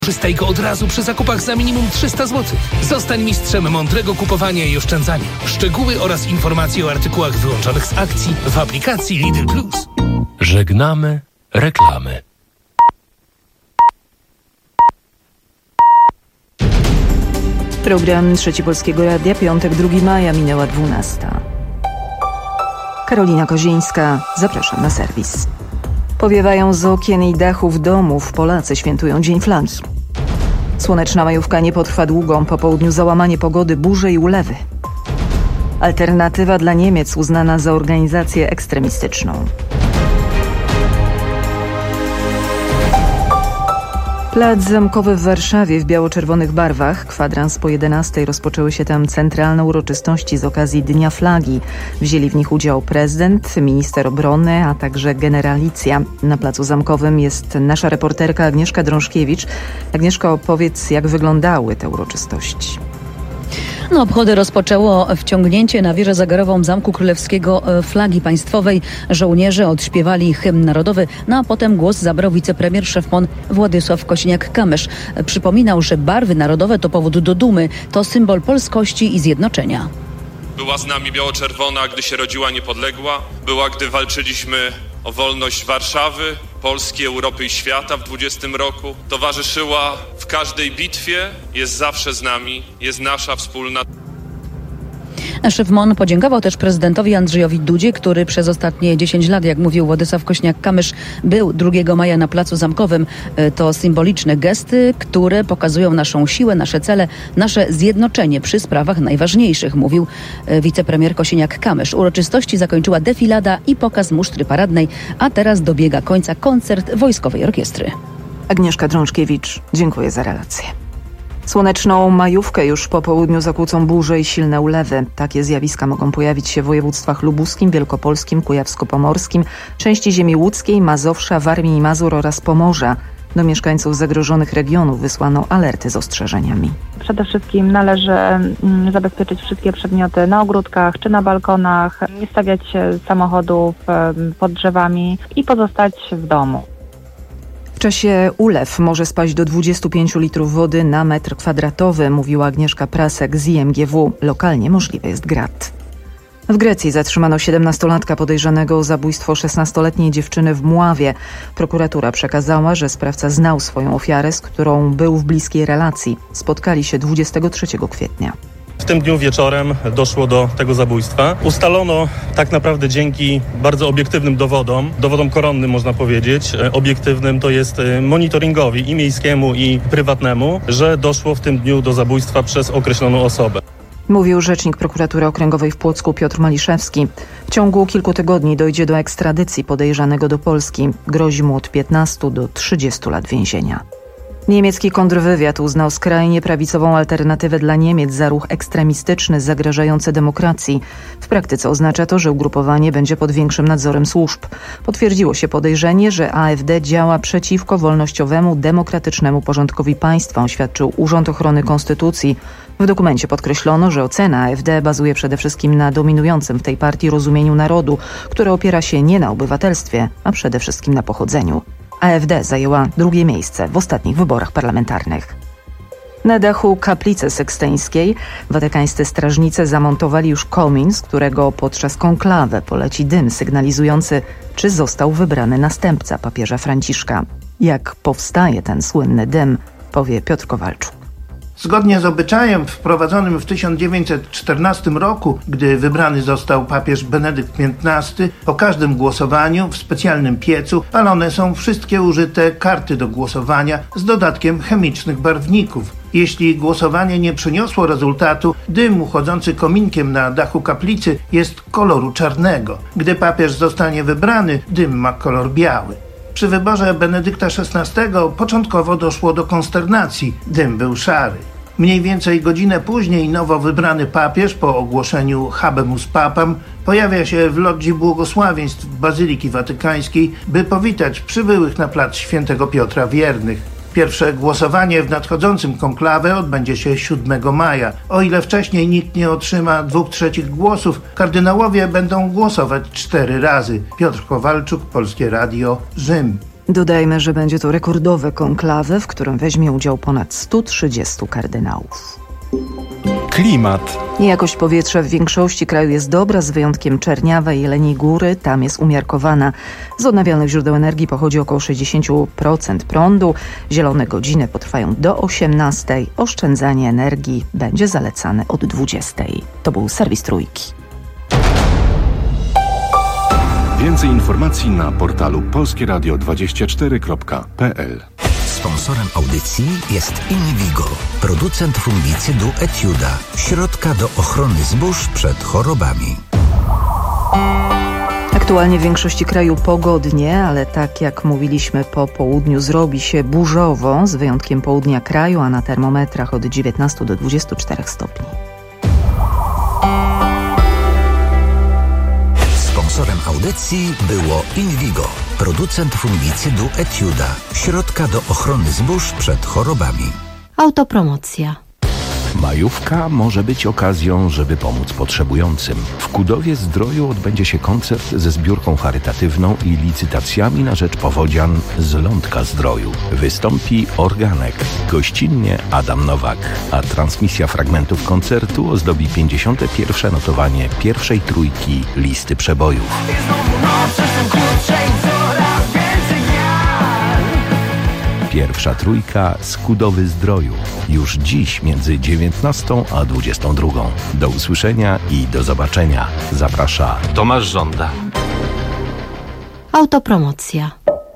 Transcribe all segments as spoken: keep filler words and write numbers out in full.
Korzystaj go od razu przy zakupach za minimum trzysta złotych. Zostań mistrzem mądrego kupowania i oszczędzania. Szczegóły oraz informacje o artykułach wyłączonych z akcji w aplikacji Lidl Plus. Żegnamy reklamy. Program Trzeci Polskiego Radia, piątek, drugiego maja, minęła dwunasta. Karolina Kozińska, zapraszam na serwis. Powiewają z okien i dachów domów. Polacy świętują Dzień Flagi. Słoneczna majówka nie potrwa długo. Po południu załamanie pogody, burze i ulewy. Alternatywa dla Niemiec uznana za organizację ekstremistyczną. Plac Zamkowy w Warszawie w biało-czerwonych barwach. Kwadrans po jedenastej rozpoczęły się tam centralne uroczystości z okazji Dnia Flagi. Wzięli w nich udział prezydent, minister obrony, a także generalicja. Na Placu Zamkowym jest nasza reporterka Agnieszka Drążkiewicz. Agnieszko, opowiedz, jak wyglądały te uroczystości. No, obchody rozpoczęło wciągnięcie na wieżę zegarową Zamku Królewskiego flagi państwowej. Żołnierze odśpiewali hymn narodowy, no a potem głos zabrał wicepremier szef M O N Władysław Kosiniak-Kamysz. Przypominał, że barwy narodowe to powód do dumy, to symbol polskości i zjednoczenia. Była z nami biało-czerwona, gdy się rodziła niepodległa. Była, gdy walczyliśmy o wolność Warszawy, Polski, Europy i świata w dwudziestym roku. Towarzyszyła w każdej bitwie, jest zawsze z nami, jest nasza wspólna. Szef M O N podziękował też prezydentowi Andrzejowi Dudzie, który przez ostatnie dziesięć lat, jak mówił Władysław Kosiniak-Kamysz, był drugiego maja na Placu Zamkowym. To symboliczne gesty, które pokazują naszą siłę, nasze cele, nasze zjednoczenie przy sprawach najważniejszych, mówił wicepremier Kosiniak-Kamysz. Uroczystości zakończyła defilada i pokaz musztry paradnej, a teraz dobiega końca koncert Wojskowej Orkiestry. Agnieszka Drążkiewicz, dziękuję za relację. Słoneczną majówkę już po południu zakłócą burze i silne ulewy. Takie zjawiska mogą pojawić się w województwach lubuskim, wielkopolskim, kujawsko-pomorskim, części ziemi łódzkiej, Mazowsza, Warmii i Mazur oraz Pomorza. Do mieszkańców zagrożonych regionów wysłano alerty z ostrzeżeniami. Przede wszystkim należy zabezpieczyć wszystkie przedmioty na ogródkach czy na balkonach, nie stawiać samochodów pod drzewami i pozostać w domu. W czasie ulew może spaść do dwudziestu pięciu litrów wody na metr kwadratowy, mówiła Agnieszka Prasek z I M G W. Lokalnie możliwy jest grad. W Grecji zatrzymano siedemnastolatka podejrzanego o zabójstwo szesnastoletniej dziewczyny w Mławie. Prokuratura przekazała, że sprawca znał swoją ofiarę, z którą był w bliskiej relacji. Spotkali się dwudziestego trzeciego kwietnia. W tym dniu wieczorem doszło do tego zabójstwa. Ustalono tak naprawdę dzięki bardzo obiektywnym dowodom, dowodom koronnym można powiedzieć, obiektywnym to jest monitoringowi i miejskiemu i prywatnemu, że doszło w tym dniu do zabójstwa przez określoną osobę. Mówił rzecznik prokuratury okręgowej w Płocku Piotr Maliszewski. W ciągu kilku tygodni dojdzie do ekstradycji podejrzanego do Polski. Grozi mu od piętnastu do trzydziestu lat więzienia. Niemiecki kontrwywiad uznał skrajnie prawicową alternatywę dla Niemiec za ruch ekstremistyczny zagrażający demokracji. W praktyce oznacza to, że ugrupowanie będzie pod większym nadzorem służb. Potwierdziło się podejrzenie, że A F D działa przeciwko wolnościowemu, demokratycznemu porządkowi państwa, oświadczył Urząd Ochrony Konstytucji. W dokumencie podkreślono, że ocena A F D bazuje przede wszystkim na dominującym w tej partii rozumieniu narodu, które opiera się nie na obywatelstwie, a przede wszystkim na pochodzeniu. A F D zajęła drugie miejsce w ostatnich wyborach parlamentarnych. Na dachu kaplicy sykstyńskiej watykańscy strażnicy zamontowali już komin, z którego podczas konklawy poleci dym sygnalizujący, czy został wybrany następca papieża Franciszka. Jak powstaje ten słynny dym, powie Piotr Kowalczuk. Zgodnie z obyczajem wprowadzonym w tysiąc dziewięćset czternastym roku, gdy wybrany został papież Benedykt piętnasty, po każdym głosowaniu w specjalnym piecu palone są wszystkie użyte karty do głosowania z dodatkiem chemicznych barwników. Jeśli głosowanie nie przyniosło rezultatu, dym uchodzący kominkiem na dachu kaplicy jest koloru czarnego. Gdy papież zostanie wybrany, dym ma kolor biały. Przy wyborze Benedykta szesnastego początkowo doszło do konsternacji. Dym był szary. Mniej więcej godzinę później nowo wybrany papież po ogłoszeniu Habemus Papam pojawia się w logii błogosławieństw Bazyliki Watykańskiej, by powitać przybyłych na plac Świętego Piotra wiernych. Pierwsze głosowanie w nadchodzącym konklawę odbędzie się siódmego maja. O ile wcześniej nikt nie otrzyma dwóch trzecich głosów, kardynałowie będą głosować cztery razy. Piotr Kowalczuk, Polskie Radio, Rzym. Dodajmy, że będzie to rekordowe konklawe, w którym weźmie udział ponad stu trzydziestu kardynałów. Klimat. Jakość powietrza w większości kraju jest dobra, z wyjątkiem Czerniawa i Jeleniej Góry. Tam jest umiarkowana. Z odnawialnych źródeł energii pochodzi około sześćdziesiąt procent prądu. Zielone godziny potrwają do osiemnastej. Oszczędzanie energii będzie zalecane od dwudziestej. To był serwis Trójki. Więcej informacji na portalu polskie radio dwadzieścia cztery kropka p l. Sponsorem audycji jest Invigo, producent fungicydu Etiuda, środka do ochrony zbóż przed chorobami. Aktualnie w większości kraju pogodnie, ale tak jak mówiliśmy, po południu zrobi się burzowo, z wyjątkiem południa kraju, a na termometrach od dziewiętnastu do dwudziestu czterech stopni. Sponsorem audycji było Invigo, producent fungicydu Etiuda, środka do ochrony zbóż przed chorobami. Autopromocja. Majówka może być okazją, żeby pomóc potrzebującym. W Kudowie Zdroju odbędzie się koncert ze zbiórką charytatywną i licytacjami na rzecz powodzian z Lądka Zdroju. Wystąpi Organek, gościnnie Adam Nowak, a transmisja fragmentów koncertu ozdobi pięćdziesiąte pierwsze notowanie pierwszej trójki listy przebojów. Pierwsza trójka z Kudowy Zdroju. Już dziś między dziewiętnastą a dwudziestą drugą. Do usłyszenia i do zobaczenia. Zaprasza Tomasz Żąda. Autopromocja.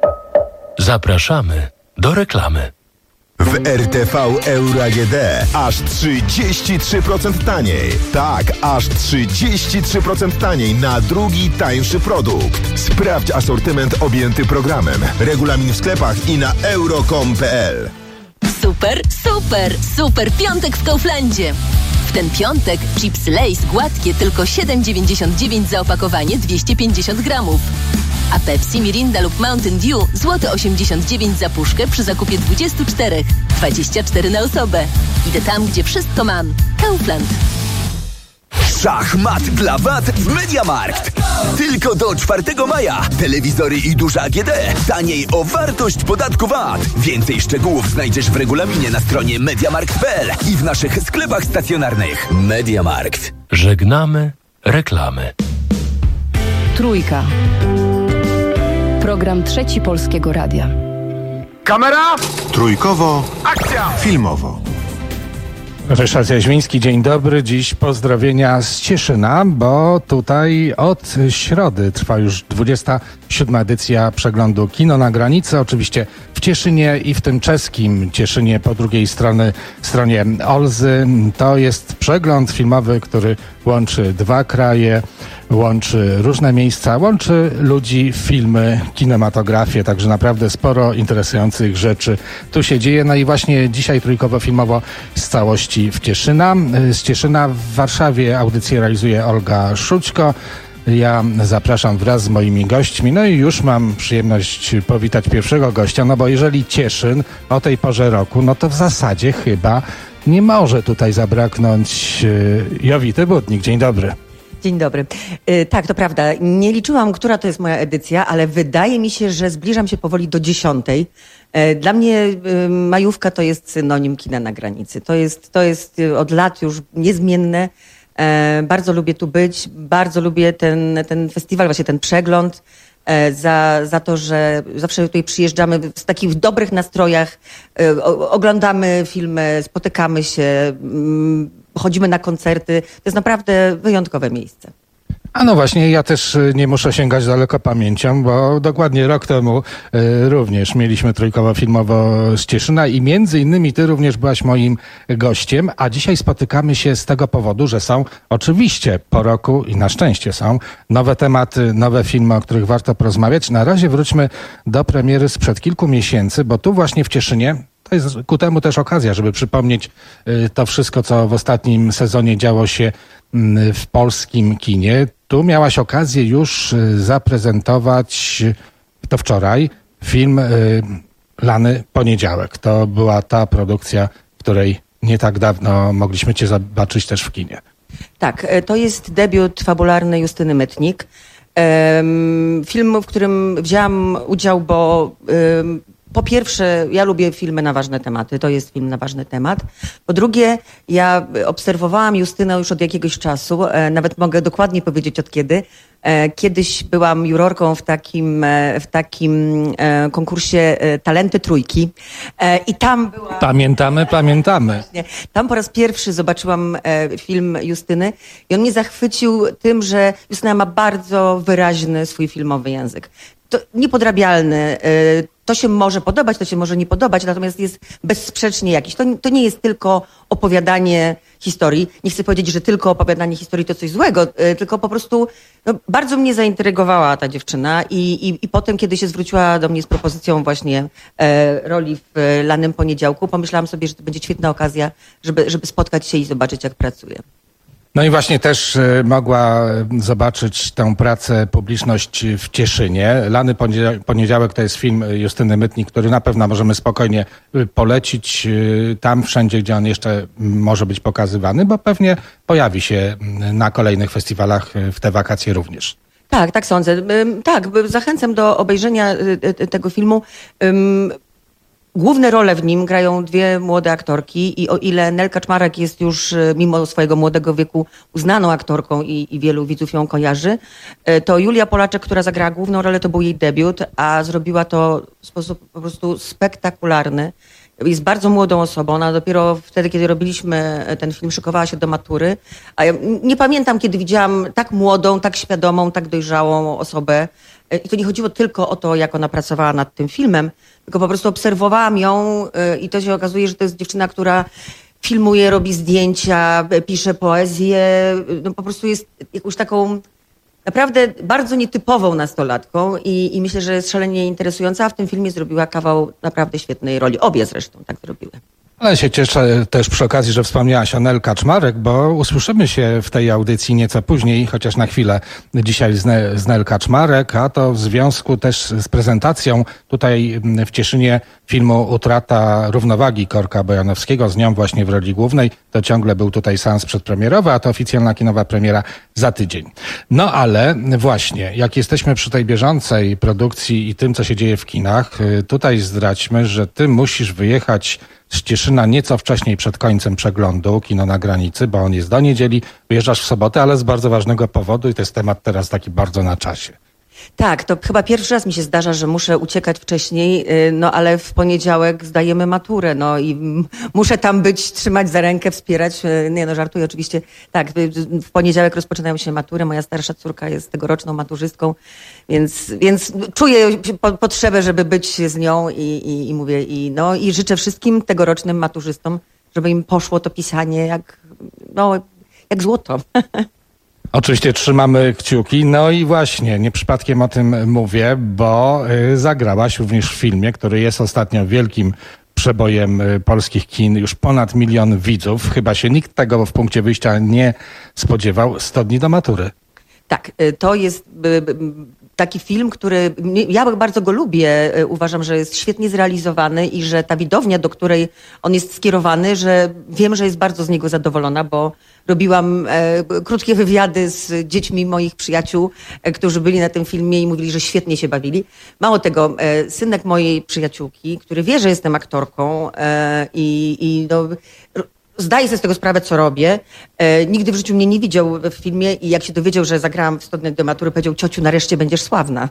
Zapraszamy do reklamy. W R T V Euro A G D aż trzydzieści trzy procent taniej. Tak, aż trzydzieści trzy procent taniej na drugi tańszy produkt. Sprawdź asortyment objęty programem. Regulamin w sklepach i na euro kropka com kropka p l. Super, super, super piątek w Kauflandzie. W ten piątek chipsy Lay's gładkie tylko siedem dziewięćdziesiąt dziewięć za opakowanie dwieście pięćdziesiąt gramów. A Pepsi, Mirinda lub Mountain Dew złoty osiemdziesiąt dziewięć za puszkę przy zakupie dwudziestu czterech. dwadzieścia cztery na osobę. Idę tam, gdzie wszystko mam. Kaufland. Szachmat dla W A T w MediaMarkt. Tylko do czwartego maja. Telewizory i duże A G D. Taniej o wartość podatku V A T. Więcej szczegółów znajdziesz w regulaminie na stronie mediamarkt kropka p l i w naszych sklepach stacjonarnych. MediaMarkt. Żegnamy reklamy. Trójka. Program Trzeci Polskiego Radia. Kamera! Trójkowo. Akcja! Filmowo. Ryszard Jaźwiński, dzień dobry. Dziś pozdrowienia z Cieszyna, bo tutaj od środy trwa już dwudziesta siódma edycja przeglądu Kino na granicy. Oczywiście w Cieszynie i w tym czeskim Cieszynie po drugiej strony, stronie Olzy. To jest przegląd filmowy, który łączy dwa kraje, łączy różne miejsca, łączy ludzi, filmy, kinematografię, także naprawdę sporo interesujących rzeczy tu się dzieje. No i właśnie dzisiaj trójkowo filmowo z całości w Cieszyna. Z Cieszyna w Warszawie audycję realizuje Olga Szućko. Ja zapraszam wraz z moimi gośćmi, no i już mam przyjemność powitać pierwszego gościa, no bo jeżeli Cieszyn o tej porze roku, no to w zasadzie chyba nie może tutaj zabraknąć Jowity Budnik. Dzień dobry. Dzień dobry. Yy, tak, to prawda. Nie liczyłam, która to jest moja edycja, ale wydaje mi się, że zbliżam się powoli do dziesiątej. Yy, dla mnie yy, majówka to jest synonim kina na granicy. To jest, to jest yy, od lat już niezmienne. Yy, bardzo lubię tu być. Bardzo lubię ten, ten festiwal, właśnie ten przegląd. Za, za to, że zawsze tutaj przyjeżdżamy w takich dobrych nastrojach, o, oglądamy filmy, spotykamy się, chodzimy na koncerty. To jest naprawdę wyjątkowe miejsce. A no właśnie, ja też nie muszę sięgać daleko pamięcią, bo dokładnie rok temu y, również mieliśmy trójkowo filmowo z Cieszyna i między innymi ty również byłaś moim gościem, a dzisiaj spotykamy się z tego powodu, że są oczywiście po roku i na szczęście są nowe tematy, nowe filmy, o których warto porozmawiać. Na razie wróćmy do premiery sprzed kilku miesięcy, bo tu właśnie w Cieszynie to jest ku temu też okazja, żeby przypomnieć y, to wszystko, co w ostatnim sezonie działo się y, w polskim kinie. Tu miałaś okazję już zaprezentować, to wczoraj, film Lany Poniedziałek. To była ta produkcja, której nie tak dawno mogliśmy cię zobaczyć też w kinie. Tak, to jest debiut fabularny Justyny Mytnik. Film, w którym wzięłam udział, bo po pierwsze, ja lubię filmy na ważne tematy, to jest film na ważny temat. Po drugie, ja obserwowałam Justynę już od jakiegoś czasu, nawet mogę dokładnie powiedzieć od kiedy. Kiedyś byłam jurorką w takim, w takim konkursie Talenty Trójki i tam była... Pamiętamy, pamiętamy. Tam po raz pierwszy zobaczyłam film Justyny i on mnie zachwycił tym, że Justyna ma bardzo wyraźny swój filmowy język. To niepodrabialny. To się może podobać, to się może nie podobać, natomiast jest bezsprzecznie jakiś. To, to nie jest tylko opowiadanie historii. Nie chcę powiedzieć, że tylko opowiadanie historii to coś złego, tylko po prostu no, bardzo mnie zaintrygowała ta dziewczyna i, i, i potem, kiedy się zwróciła do mnie z propozycją właśnie e, roli w Lanym Poniedziałku, pomyślałam sobie, że to będzie świetna okazja, żeby, żeby spotkać się i zobaczyć, jak pracuje. No i właśnie też mogła zobaczyć tę pracę publiczność w Cieszynie. Lany Poniedziałek to jest film Justyny Mytnik, który na pewno możemy spokojnie polecić tam wszędzie, gdzie on jeszcze może być pokazywany, bo pewnie pojawi się na kolejnych festiwalach w te wakacje również. Tak, tak sądzę. Tak, zachęcam do obejrzenia tego filmu. Główne role w nim grają dwie młode aktorki i o ile Nel Kaczmarek jest już mimo swojego młodego wieku uznaną aktorką i, i wielu widzów ją kojarzy, to Julia Polaczek, która zagrała główną rolę, to był jej debiut, a zrobiła to w sposób po prostu spektakularny. Jest bardzo młodą osobą. Ona dopiero wtedy, kiedy robiliśmy ten film, szykowała się do matury. A ja nie pamiętam, kiedy widziałam tak młodą, tak świadomą, tak dojrzałą osobę. I to nie chodziło tylko o to, jak ona pracowała nad tym filmem, tylko po prostu obserwowałam ją i to się okazuje, że to jest dziewczyna, która filmuje, robi zdjęcia, pisze poezję. No po prostu jest jakąś taką naprawdę bardzo nietypową nastolatką i, i myślę, że jest szalenie interesująca, a w tym filmie zrobiła kawał naprawdę świetnej roli. Obie zresztą tak zrobiły. Ale się cieszę też przy okazji, że wspomniałaś o Nel Kaczmarek, bo usłyszymy się w tej audycji nieco później, chociaż na chwilę dzisiaj z, ne, z Nel Kaczmarek, a to w związku też z prezentacją tutaj w Cieszynie filmu Utrata równowagi Korka Bojanowskiego, z nią właśnie w roli głównej. To ciągle był tutaj seans przedpremierowy, a to oficjalna kinowa premiera za tydzień. No ale właśnie, jak jesteśmy przy tej bieżącej produkcji i tym, co się dzieje w kinach, tutaj zdradźmy, że ty musisz wyjechać z Cieszyna nieco wcześniej przed końcem przeglądu Kino na granicy, bo on jest do niedzieli, wyjeżdżasz w sobotę, ale z bardzo ważnego powodu i to jest temat teraz taki bardzo na czasie. Tak, to chyba pierwszy raz mi się zdarza, że muszę uciekać wcześniej, no ale w poniedziałek zdajemy maturę, no i muszę tam być, trzymać za rękę, wspierać. Nie no, żartuję oczywiście. Tak, w poniedziałek rozpoczynają się matury, moja starsza córka jest tegoroczną maturzystką, więc, więc czuję po, potrzebę, żeby być z nią i, i, i mówię, i, no, i życzę wszystkim tegorocznym maturzystom, żeby im poszło to pisanie jak, no, jak złoto. Oczywiście trzymamy kciuki. No i właśnie, nie przypadkiem o tym mówię, bo y, zagrałaś również w filmie, który jest ostatnio wielkim przebojem y, polskich kin. Już ponad milion widzów. Chyba się nikt tego w punkcie wyjścia nie spodziewał. sto dni do matury. Tak, y, to jest y, taki film, który ja bardzo go lubię. Y, uważam, że jest świetnie zrealizowany i że ta widownia, do której on jest skierowany, że wiem, że jest bardzo z niego zadowolona, bo robiłam e, krótkie wywiady z dziećmi moich przyjaciół, e, którzy byli na tym filmie i mówili, że świetnie się bawili. Mało tego, e, synek mojej przyjaciółki, który wie, że jestem aktorką e, i, i no, zdaje sobie z tego sprawę, co robię. E, nigdy w życiu mnie nie widział w filmie i jak się dowiedział, że zagrałam w sto dni do matury, powiedział: ciociu, nareszcie będziesz sławna.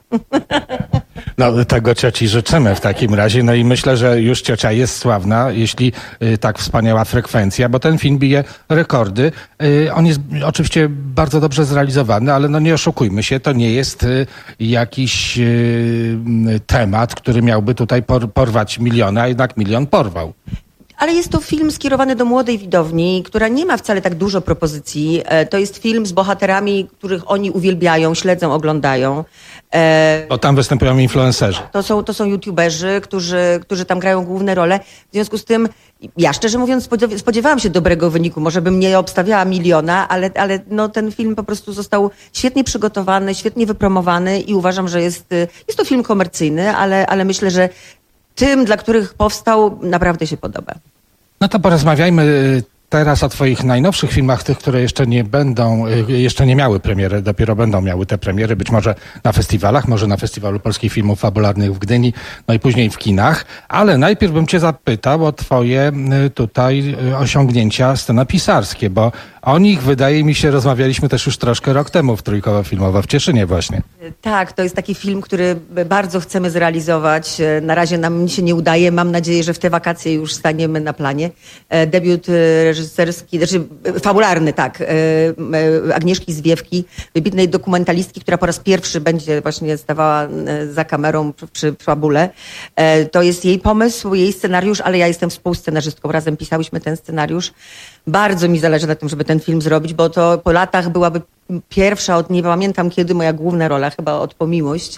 No tego cioci życzymy w takim razie. No i myślę, że już ciocia jest sławna, jeśli y, tak wspaniała frekwencja, bo ten film bije rekordy. Y, on jest oczywiście bardzo dobrze zrealizowany, ale no nie oszukujmy się, to nie jest y, jakiś y, temat, który miałby tutaj por, porwać miliony, a jednak milion porwał. Ale jest to film skierowany do młodej widowni, która nie ma wcale tak dużo propozycji. To jest film z bohaterami, których oni uwielbiają, śledzą, oglądają. Bo tam występują influencerzy. To są, to są youtuberzy, którzy, którzy tam grają główne role. W związku z tym, ja szczerze mówiąc spodziewałam się dobrego wyniku. Może bym nie obstawiała miliona, ale, ale no, ten film po prostu został świetnie przygotowany, świetnie wypromowany i uważam, że jest, jest to film komercyjny, ale, ale myślę, że tym, dla których powstał, naprawdę się podoba. No to porozmawiajmy teraz o twoich najnowszych filmach, tych, które jeszcze nie będą, jeszcze nie miały premiery, dopiero będą miały te premiery, być może na festiwalach, może na Festiwalu Polskich Filmów Fabularnych w Gdyni, no i później w kinach. Ale najpierw bym cię zapytał o twoje tutaj osiągnięcia scenopisarskie, bo o nich, wydaje mi się, rozmawialiśmy też już troszkę rok temu w Trójkowo-Filmowo w Cieszynie właśnie. Tak, to jest taki film, który bardzo chcemy zrealizować. Na razie nam się nie udaje. Mam nadzieję, że w te wakacje już staniemy na planie. Debiut reżyserski, znaczy fabularny, tak, Agnieszki Zwiewki, wybitnej dokumentalistki, która po raz pierwszy będzie właśnie stawała za kamerą przy fabule. To jest jej pomysł, jej scenariusz, ale ja jestem współscenarzystką. Razem pisałyśmy ten scenariusz. Bardzo mi zależy na tym, żeby ten film zrobić, bo to po latach byłaby pierwsza od, nie pamiętam kiedy, moja główna rola, chyba od Po miłość.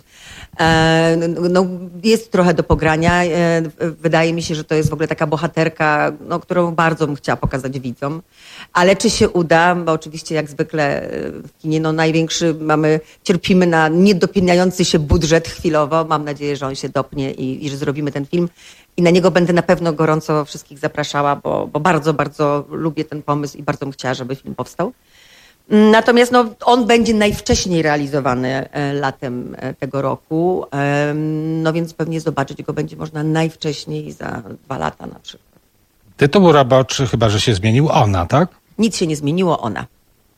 E, no, jest trochę do pogrania. E, wydaje mi się, że to jest w ogóle taka bohaterka, no, którą bardzo bym chciała pokazać widzom. Ale czy się uda? Bo oczywiście jak zwykle w kinie no, największy mamy, cierpimy na niedopinający się budżet chwilowo. Mam nadzieję, że on się dopnie i, i że zrobimy ten film. I na niego będę na pewno gorąco wszystkich zapraszała, bo, bo bardzo, bardzo lubię ten pomysł i bardzo bym chciała, żeby film powstał. Natomiast no, on będzie najwcześniej realizowany latem tego roku, no więc pewnie zobaczyć go będzie można najwcześniej za dwa lata na przykład. Tytuł roboczy chyba, że się zmienił, Ona, tak? Nic się nie zmieniło, Ona.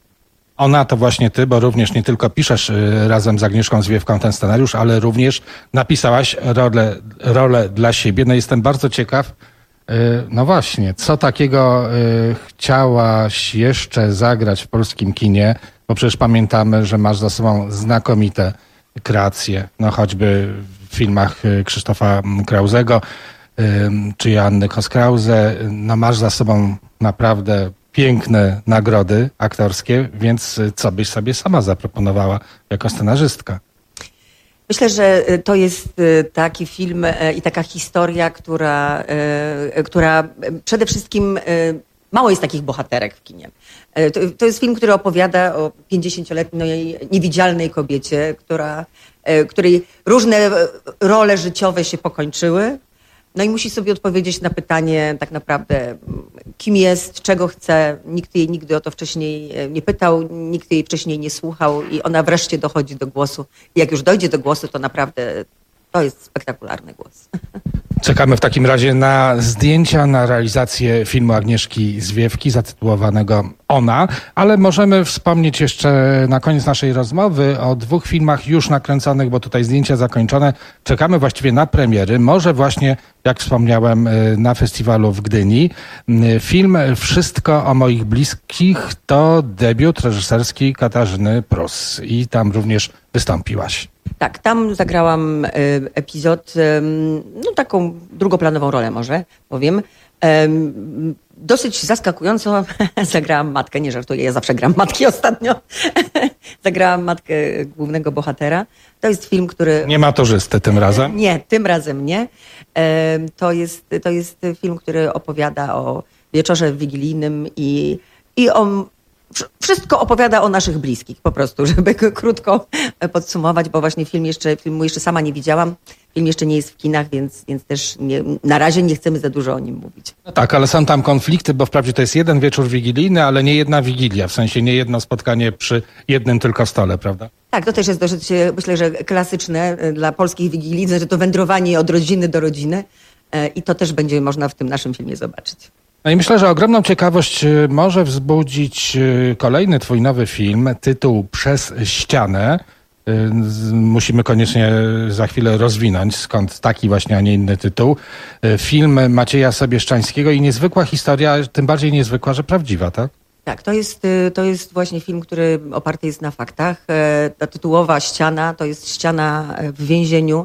Ona to właśnie ty, bo również nie tylko piszesz razem z Agnieszką Zwiewką ten scenariusz, ale również napisałaś rolę, rolę dla siebie. No jestem bardzo ciekaw, no właśnie, co takiego chciałaś jeszcze zagrać w polskim kinie, bo przecież pamiętamy, że masz za sobą znakomite kreacje, no choćby w filmach Krzysztofa Krauzego czy Joanny Kos-Krause, no masz za sobą naprawdę piękne nagrody aktorskie, więc co byś sobie sama zaproponowała jako scenarzystka? Myślę, że to jest taki film i taka historia, która, która przede wszystkim mało jest takich bohaterek w kinie. To, to jest film, który opowiada o pięćdziesięcioletniej niewidzialnej kobiecie, która, której różne role życiowe się pokończyły. No i musi sobie odpowiedzieć na pytanie tak naprawdę, kim jest, czego chce. Nikt jej nigdy o to wcześniej nie pytał, nikt jej wcześniej nie słuchał i ona wreszcie dochodzi do głosu. I jak już dojdzie do głosu, to naprawdę to jest spektakularny głos. Czekamy w takim razie na zdjęcia, na realizację filmu Agnieszki Zwiewki zatytułowanego Ona, ale możemy wspomnieć jeszcze na koniec naszej rozmowy o dwóch filmach już nakręconych, bo tutaj zdjęcia zakończone. Czekamy właściwie na premiery. Może właśnie, jak wspomniałem, na festiwalu w Gdyni. Film Wszystko o moich bliskich to debiut reżyserski Katarzyny Prus i tam również wystąpiłaś. Tak, tam zagrałam y, epizod, y, no taką drugoplanową rolę może, powiem. Y, dosyć zaskakująco zagrałam matkę, nie żartuję, ja zawsze gram matki ostatnio. Zagrałam matkę głównego bohatera. To jest film, który... Nie maturzysty tym razem? Nie, tym razem nie. Y, to jest, to jest film, który opowiada o wieczorze wigilijnym i, i o... Wszystko opowiada o naszych bliskich, po prostu, żeby krótko podsumować, bo właśnie film jeszcze, filmu jeszcze sama nie widziałam. Film jeszcze nie jest w kinach, więc, więc też nie, na razie nie chcemy za dużo o nim mówić. No tak, ale są tam konflikty, bo wprawdzie to jest jeden wieczór wigilijny, ale nie jedna wigilia, w sensie nie jedno spotkanie przy jednym tylko stole, prawda? Tak, to też jest dosyć, myślę, że klasyczne dla polskich wigilii, że to wędrowanie od rodziny do rodziny i to też będzie można w tym naszym filmie zobaczyć. No i myślę, że ogromną ciekawość może wzbudzić kolejny twój nowy film, tytuł Przez ścianę. Musimy koniecznie za chwilę rozwinąć, skąd taki właśnie, a nie inny tytuł. Film Macieja Sobieszczańskiego i niezwykła historia, tym bardziej niezwykła, że prawdziwa, tak? Tak, to jest, to jest właśnie film, który oparty jest na faktach. Ta tytułowa ściana to jest ściana w więzieniu,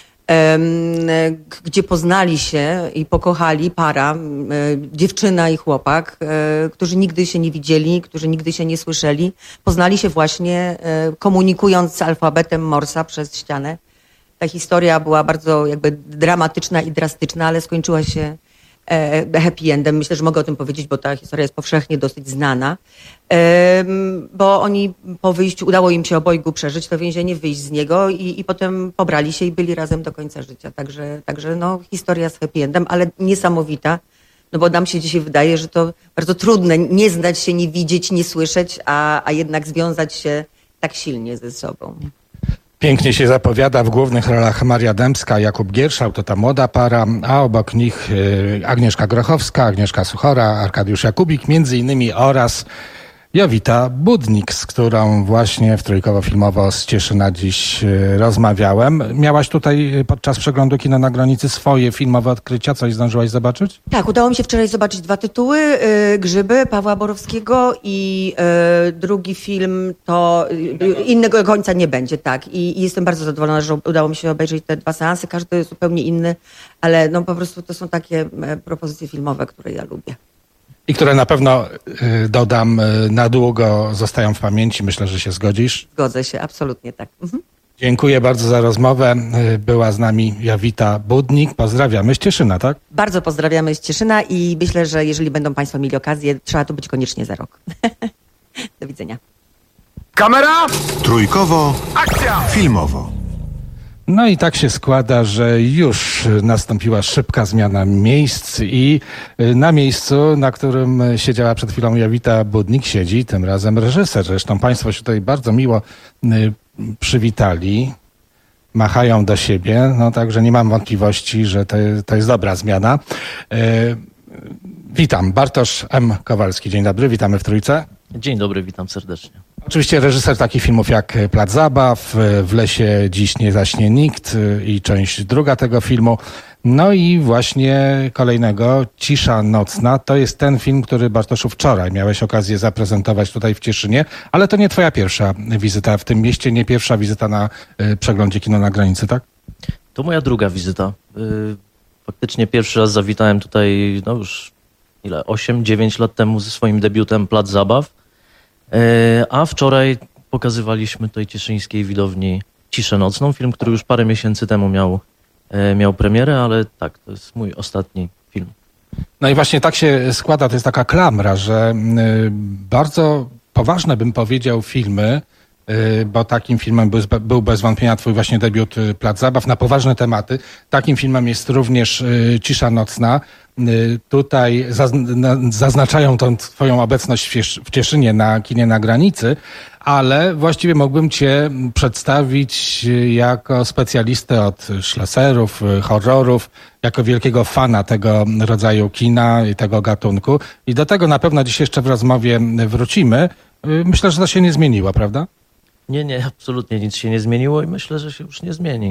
gdzie poznali się i pokochali para, dziewczyna i chłopak, którzy nigdy się nie widzieli, którzy nigdy się nie słyszeli. Poznali się właśnie komunikując alfabetem Morsa przez ścianę. Ta historia była bardzo jakby dramatyczna i drastyczna, ale skończyła się happy endem. Myślę, że mogę o tym powiedzieć, bo ta historia jest powszechnie dosyć znana. Bo oni po wyjściu, udało im się obojgu przeżyć to więzienie, wyjść z niego i, i potem pobrali się i byli razem do końca życia. Także, także no, historia z happy endem, ale niesamowita. No bo nam się dzisiaj wydaje, że to bardzo trudne nie znać się, nie widzieć, nie słyszeć, a, a jednak związać się tak silnie ze sobą. Pięknie się zapowiada, w głównych rolach Maria Dębska, Jakub Gierszał, to ta młoda para, a obok nich Agnieszka Grochowska, Agnieszka Suchora, Arkadiusz Jakubik między innymi oraz Jowita Budnik, z którą właśnie w Trójkowo-Filmowo z Cieszyna dziś rozmawiałem. Miałaś tutaj podczas przeglądu Kina na granicy swoje filmowe odkrycia, coś zdążyłaś zobaczyć? Tak, udało mi się wczoraj zobaczyć dwa tytuły. Y, Grzyby Pawła Borowskiego i y, drugi film to y, Innego końca nie będzie, tak. I, I jestem bardzo zadowolona, że udało mi się obejrzeć te dwa seansy, każdy zupełnie inny, ale no po prostu to są takie e, propozycje filmowe, które ja lubię. I które na pewno, y, dodam, y, na długo zostają w pamięci. Myślę, że się zgodzisz. Zgodzę się, absolutnie tak. Mhm. Dziękuję bardzo za rozmowę. Y, była z nami Jowita Budnik. Pozdrawiamy z Cieszyna, tak? Bardzo pozdrawiamy z Cieszyna i myślę, że jeżeli będą Państwo mieli okazję, trzeba tu być koniecznie za rok. Do widzenia. Kamera! Trójkowo. Akcja! Filmowo. No i tak się składa, że już nastąpiła szybka zmiana miejsc i na miejscu, na którym siedziała przed chwilą Jowita Budnik, siedzi tym razem reżyser. Zresztą Państwo się tutaj bardzo miło przywitali, machają do siebie, no także nie mam wątpliwości, że to, to jest dobra zmiana. Witam, Bartosz M. Kowalski. Dzień dobry, witamy w Trójce. Dzień dobry, witam serdecznie. Oczywiście reżyser takich filmów jak Plac Zabaw, W lesie dziś nie zaśnie nikt i część druga tego filmu. No i właśnie kolejnego, Cisza nocna. To jest ten film, który, Bartoszu, wczoraj miałeś okazję zaprezentować tutaj w Cieszynie, ale to nie twoja pierwsza wizyta w tym mieście, nie pierwsza wizyta na y, przeglądzie Kino na granicy, tak? To moja druga wizyta. Y, faktycznie pierwszy raz zawitałem tutaj, no już ile, osiem dziewięć lat temu ze swoim debiutem Plac Zabaw. A wczoraj pokazywaliśmy tej cieszyńskiej widowni Ciszę nocną, film, który już parę miesięcy temu miał, miał premierę, ale tak, to jest mój ostatni film. No i właśnie tak się składa, to jest taka klamra, że bardzo poważne, bym powiedział, filmy, bo takim filmem był, był bez wątpienia twój właśnie debiut Plac Zabaw na poważne tematy. Takim filmem jest również Cisza nocna. Tutaj zaznaczają tą twoją obecność w Cieszynie na Kinie na granicy, ale właściwie mógłbym cię przedstawić jako specjalistę od szlaserów, horrorów, jako wielkiego fana tego rodzaju kina i tego gatunku. I do tego na pewno dziś jeszcze w rozmowie wrócimy. Myślę, że to się nie zmieniło, prawda? Nie, nie, absolutnie nic się nie zmieniło i myślę, że się już nie zmieni.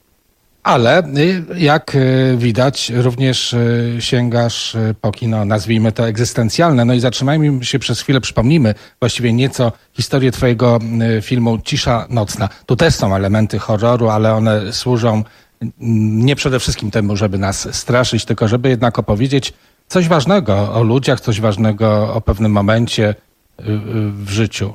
Ale jak widać, również sięgasz po kino, nazwijmy to egzystencjalne. No i zatrzymajmy się przez chwilę, przypomnijmy właściwie nieco historię twojego filmu Cisza nocna. Tu też są elementy horroru, ale one służą nie przede wszystkim temu, żeby nas straszyć, tylko żeby jednak opowiedzieć coś ważnego o ludziach, coś ważnego o pewnym momencie w życiu.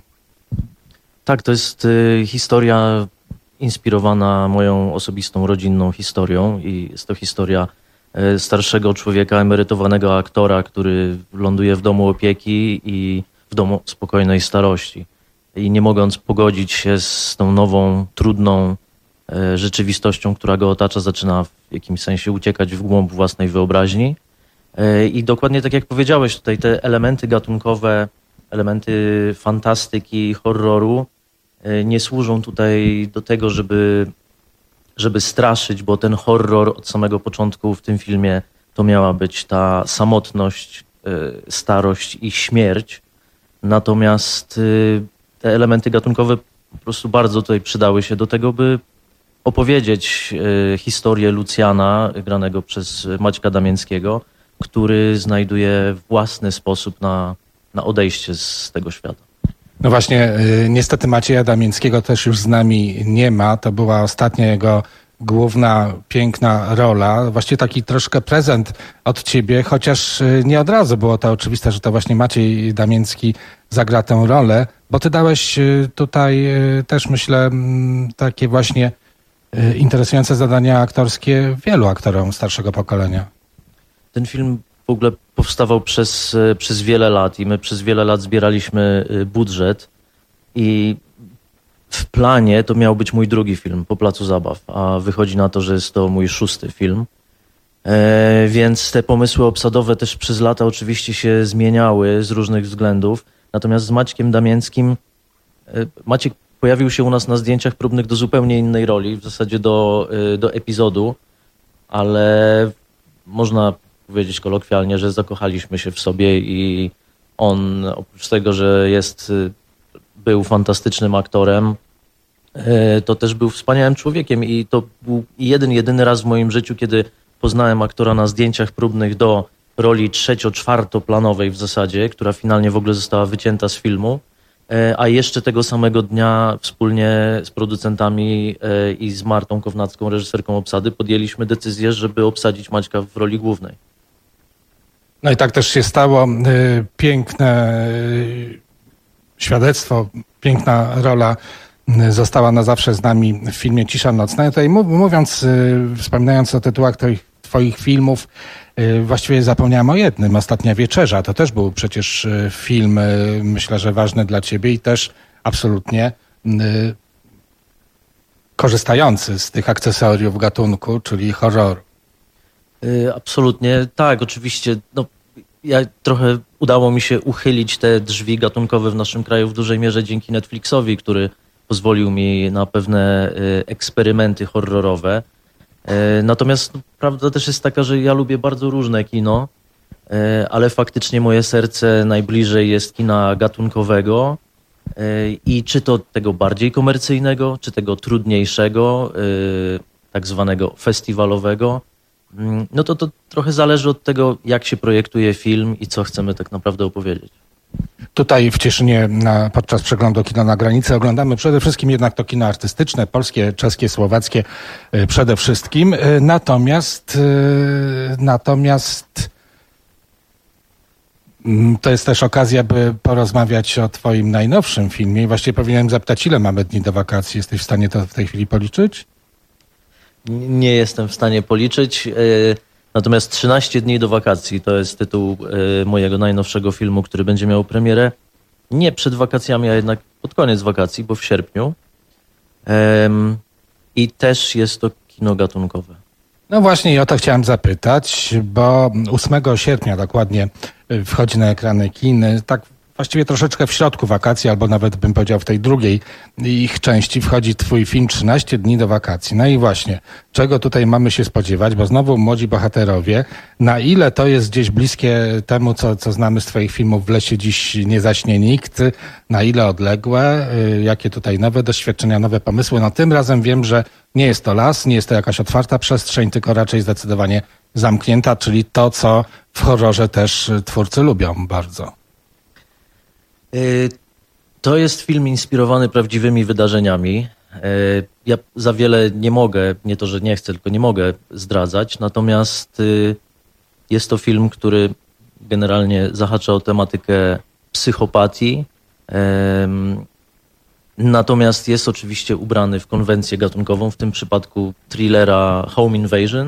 Tak, to jest y, historia inspirowana moją osobistą, rodzinną historią i jest to historia y, starszego człowieka, emerytowanego aktora, który ląduje w domu opieki i w domu spokojnej starości. I nie mogąc pogodzić się z tą nową, trudną y, rzeczywistością, która go otacza, zaczyna w jakimś sensie uciekać w głąb własnej wyobraźni. Y, I dokładnie tak jak powiedziałeś, tutaj te elementy gatunkowe, elementy fantastyki, horroru nie służą tutaj do tego, żeby, żeby straszyć, bo ten horror od samego początku w tym filmie to miała być ta samotność, starość i śmierć. Natomiast te elementy gatunkowe po prostu bardzo tutaj przydały się do tego, by opowiedzieć historię Lucjana, granego przez Maćka Damięckiego, który znajduje własny sposób na, na odejście z tego świata. No właśnie, y, niestety Macieja Damięckiego też już z nami nie ma. To była ostatnia jego główna, piękna rola. Właściwie taki troszkę prezent od ciebie, chociaż y, nie od razu było to oczywiste, że to właśnie Maciej Damięcki zagra tę rolę, bo ty dałeś y, tutaj y, też, myślę, y, takie właśnie y, interesujące zadania aktorskie wielu aktorom starszego pokolenia. Ten film w ogóle powstawał przez, przez wiele lat i my przez wiele lat zbieraliśmy budżet i w planie to miał być mój drugi film po Placu Zabaw, a wychodzi na to, że jest to mój szósty film. E, więc te pomysły obsadowe też przez lata oczywiście się zmieniały z różnych względów. Natomiast z Maćkiem Damięckim, e, Maciek pojawił się u nas na zdjęciach próbnych do zupełnie innej roli, w zasadzie do, e, do epizodu, ale można powiedzieć kolokwialnie, że zakochaliśmy się w sobie i on oprócz tego, że jest, był fantastycznym aktorem, to też był wspaniałym człowiekiem i to był jeden, jedyny raz w moim życiu, kiedy poznałem aktora na zdjęciach próbnych do roli trzecio-czwartoplanowej w zasadzie, która finalnie w ogóle została wycięta z filmu, a jeszcze tego samego dnia wspólnie z producentami i z Martą Kownacką, reżyserką obsady, podjęliśmy decyzję, żeby obsadzić Maćka w roli głównej. No i tak też się stało. Piękne świadectwo, piękna rola została na zawsze z nami w filmie Cisza nocna. Ja tutaj mówiąc, wspominając o tytułach twoich, twoich filmów, właściwie zapomniałem o jednym. Ostatnia wieczerza. To też był przecież film, myślę, że ważny dla ciebie i też absolutnie korzystający z tych akcesoriów gatunku, czyli horroru. Absolutnie tak, oczywiście. No, ja trochę udało mi się uchylić te drzwi gatunkowe w naszym kraju w dużej mierze dzięki Netflixowi, który pozwolił mi na pewne eksperymenty horrorowe. Natomiast no, prawda też jest taka, że ja lubię bardzo różne kino, ale faktycznie moje serce najbliżej jest kina gatunkowego i czy to tego bardziej komercyjnego, czy tego trudniejszego, tak zwanego festiwalowego, no to to trochę zależy od tego, jak się projektuje film i co chcemy tak naprawdę opowiedzieć. Tutaj w Cieszynie na, podczas przeglądu Kino na granicy oglądamy przede wszystkim jednak to kino artystyczne, polskie, czeskie, słowackie y, przede wszystkim. Y, natomiast y, natomiast y, to jest też okazja, by porozmawiać o twoim najnowszym filmie. I właściwie powinienem zapytać, ile mamy dni do wakacji? Jesteś w stanie to w tej chwili policzyć? Nie jestem w stanie policzyć. Y Natomiast trzynaście dni do wakacji to jest tytuł y, mojego najnowszego filmu, który będzie miał premierę nie przed wakacjami, a jednak pod koniec wakacji, bo w sierpniu. Ym, I też jest to kino gatunkowe. No właśnie i o to chciałem zapytać, bo ósmego sierpnia dokładnie wchodzi na ekrany kin, tak właściwie troszeczkę w środku wakacji, albo nawet bym powiedział w tej drugiej ich części wchodzi twój film trzynaście dni do wakacji. No i właśnie, czego tutaj mamy się spodziewać, bo znowu młodzi bohaterowie, na ile to jest gdzieś bliskie temu, co, co znamy z twoich filmów W lesie dziś nie zaśnie nikt, na ile odległe, jakie tutaj nowe doświadczenia, nowe pomysły. No tym razem wiem, że nie jest to las, nie jest to jakaś otwarta przestrzeń, tylko raczej zdecydowanie zamknięta, czyli to, co w horrorze też twórcy lubią bardzo. To jest film inspirowany prawdziwymi wydarzeniami. Ja za wiele nie mogę, nie to, że nie chcę, tylko nie mogę zdradzać. Natomiast jest to film, który generalnie zahacza o tematykę psychopatii. Natomiast jest oczywiście ubrany w konwencję gatunkową, w tym przypadku thrillera Home Invasion.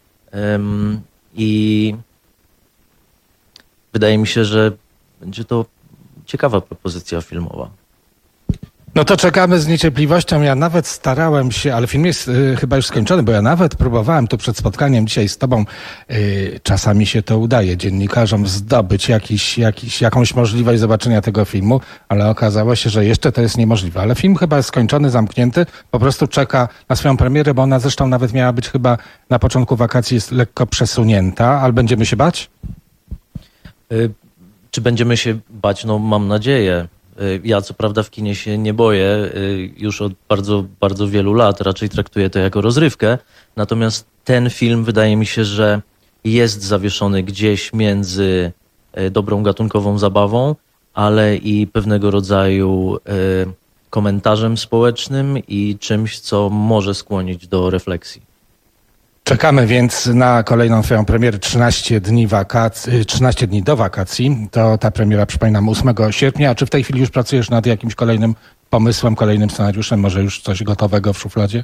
I wydaje mi się, że będzie to ciekawa propozycja filmowa. No to czekamy z niecierpliwością. Ja nawet starałem się, ale film jest y, chyba już skończony, bo ja nawet próbowałem tu przed spotkaniem dzisiaj z tobą, y, czasami się to udaje dziennikarzom zdobyć jakiś, jakiś, jakąś możliwość zobaczenia tego filmu, ale okazało się, że jeszcze to jest niemożliwe. Ale film chyba jest skończony, zamknięty, po prostu czeka na swoją premierę, bo ona zresztą nawet miała być chyba na początku wakacji, jest lekko przesunięta, ale będziemy się bać? Y Czy będziemy się bać? No mam nadzieję. Ja co prawda w kinie się nie boję już od bardzo, bardzo wielu lat. Raczej traktuję to jako rozrywkę. Natomiast ten film wydaje mi się, że jest zawieszony gdzieś między dobrą gatunkową zabawą, ale i pewnego rodzaju komentarzem społecznym i czymś, co może skłonić do refleksji. Czekamy więc na kolejną twoją premierę trzynaście dni wakacji, trzynaście dni do wakacji. To ta premiera, przypominam, ósmego sierpnia. A czy w tej chwili już pracujesz nad jakimś kolejnym pomysłem, kolejnym scenariuszem? Może już coś gotowego w szufladzie?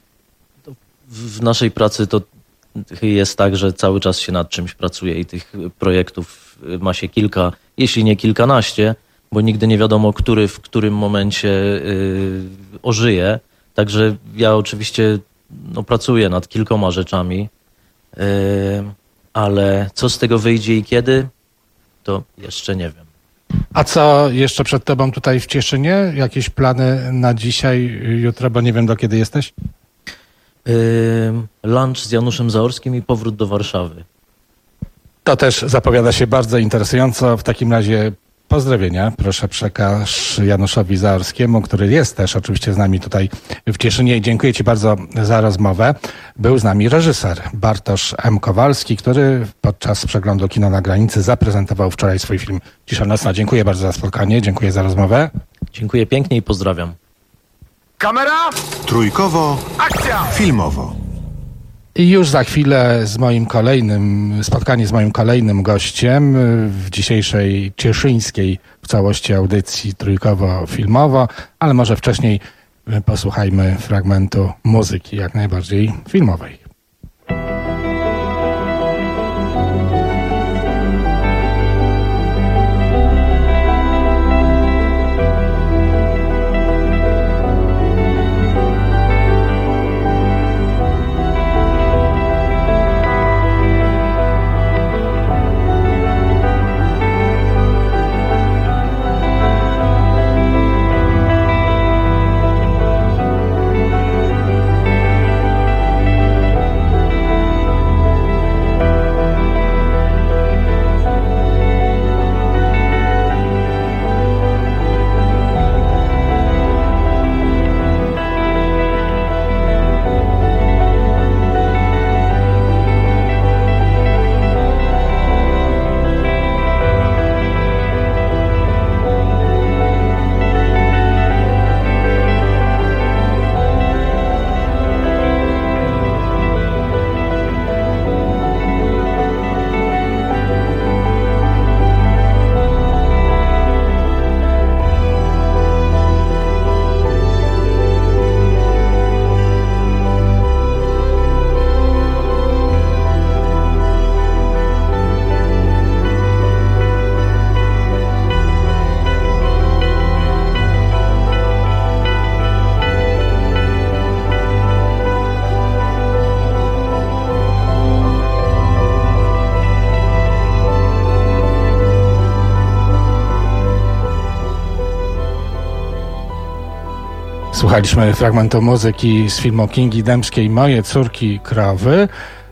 W naszej pracy to jest tak, że cały czas się nad czymś pracuje i tych projektów ma się kilka, jeśli nie kilkanaście, bo nigdy nie wiadomo, który w którym momencie yy, ożyje. Także ja oczywiście no, pracuję nad kilkoma rzeczami. ale co z tego wyjdzie i kiedy, to jeszcze nie wiem. A co jeszcze przed tobą tutaj w Cieszynie? Jakieś plany na dzisiaj, jutro, bo nie wiem, do kiedy jesteś? Lunch z Januszem Zaorskim i powrót do Warszawy. To też zapowiada się bardzo interesująco. W takim razie pozdrowienia. Proszę przekaż Januszowi Zaorskiemu, który jest też oczywiście z nami tutaj w Cieszynie. I dziękuję ci bardzo za rozmowę. Był z nami reżyser Bartosz M. Kowalski, który podczas przeglądu Kino na granicy zaprezentował wczoraj swój film Cisza nocna. Dziękuję bardzo za spotkanie. Dziękuję za rozmowę. Dziękuję pięknie i pozdrawiam. Kamera! Trójkowo. Akcja! Filmowo. I już za chwilę z moim kolejnym, spotkanie z moim kolejnym gościem w dzisiejszej cieszyńskiej w całości audycji trójkowo-filmowo, ale może wcześniej posłuchajmy fragmentu muzyki jak najbardziej filmowej. Słuchaliśmy fragmentu muzyki z filmu Kingi Dębskiej Moje córki krowy,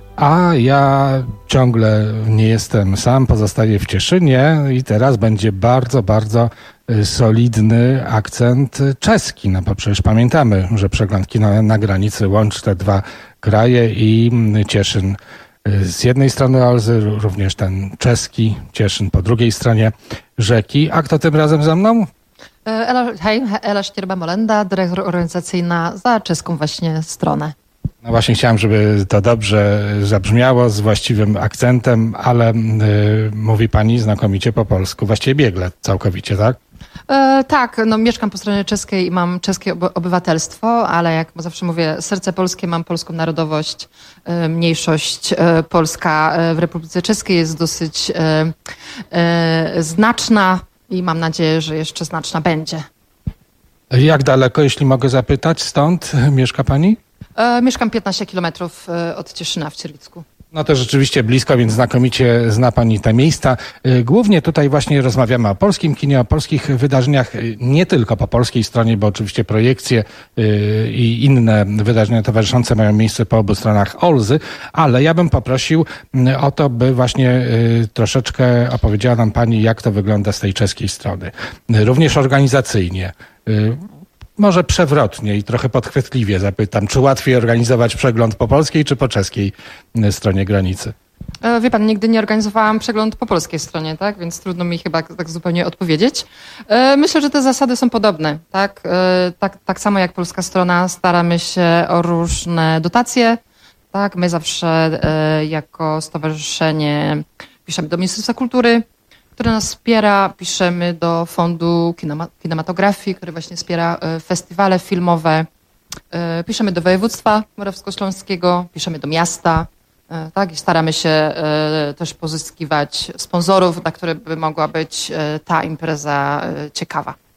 a ja ciągle nie jestem sam, pozostaję w Cieszynie i teraz będzie bardzo, bardzo solidny akcent czeski, no bo przecież pamiętamy, że przegląd Kino na granicy łączy te dwa kraje i Cieszyn z jednej strony Olzy, również ten czeski Cieszyn po drugiej stronie rzeki. A kto tym razem ze mną? Ela, hej, Ela Ścierba-Molenda, dyrektor organizacyjna za czeską właśnie stronę. No właśnie chciałem, żeby to dobrze zabrzmiało, z właściwym akcentem, ale y, mówi pani znakomicie po polsku, właściwie biegle całkowicie, tak? E, tak, no mieszkam po stronie czeskiej i mam czeskie ob- obywatelstwo, ale jak zawsze mówię, serce polskie, mam polską narodowość, e, mniejszość e, polska e, w Republice Czeskiej jest dosyć e, e, znaczna i mam nadzieję, że jeszcze znaczna będzie. Jak daleko, jeśli mogę zapytać, stąd mieszka pani? E, mieszkam piętnaście kilometrów od Cieszyna w Cierlicku. No to rzeczywiście blisko, więc znakomicie zna pani te miejsca. Głównie tutaj właśnie rozmawiamy o polskim kinie, o polskich wydarzeniach, nie tylko po polskiej stronie, bo oczywiście projekcje i inne wydarzenia towarzyszące mają miejsce po obu stronach Olzy, ale ja bym poprosił o to, by właśnie troszeczkę opowiedziała nam pani, jak to wygląda z tej czeskiej strony. Również organizacyjnie. Może przewrotnie i trochę podchwytliwie zapytam, czy łatwiej organizować przegląd po polskiej czy po czeskiej stronie granicy? Wie pan, nigdy nie organizowałam przegląd po polskiej stronie, tak? Więc trudno mi chyba tak zupełnie odpowiedzieć. Myślę, że te zasady są podobne, tak? Tak, tak samo jak polska strona staramy się o różne dotacje, tak? My zawsze jako stowarzyszenie piszemy do Ministerstwa Kultury, które nas wspiera, piszemy do Fondu Kinematografii, który właśnie wspiera festiwale filmowe, piszemy do województwa morawskośląskiego, piszemy do miasta, tak, i staramy się też pozyskiwać sponsorów, dla których by mogła być ta impreza ciekawa.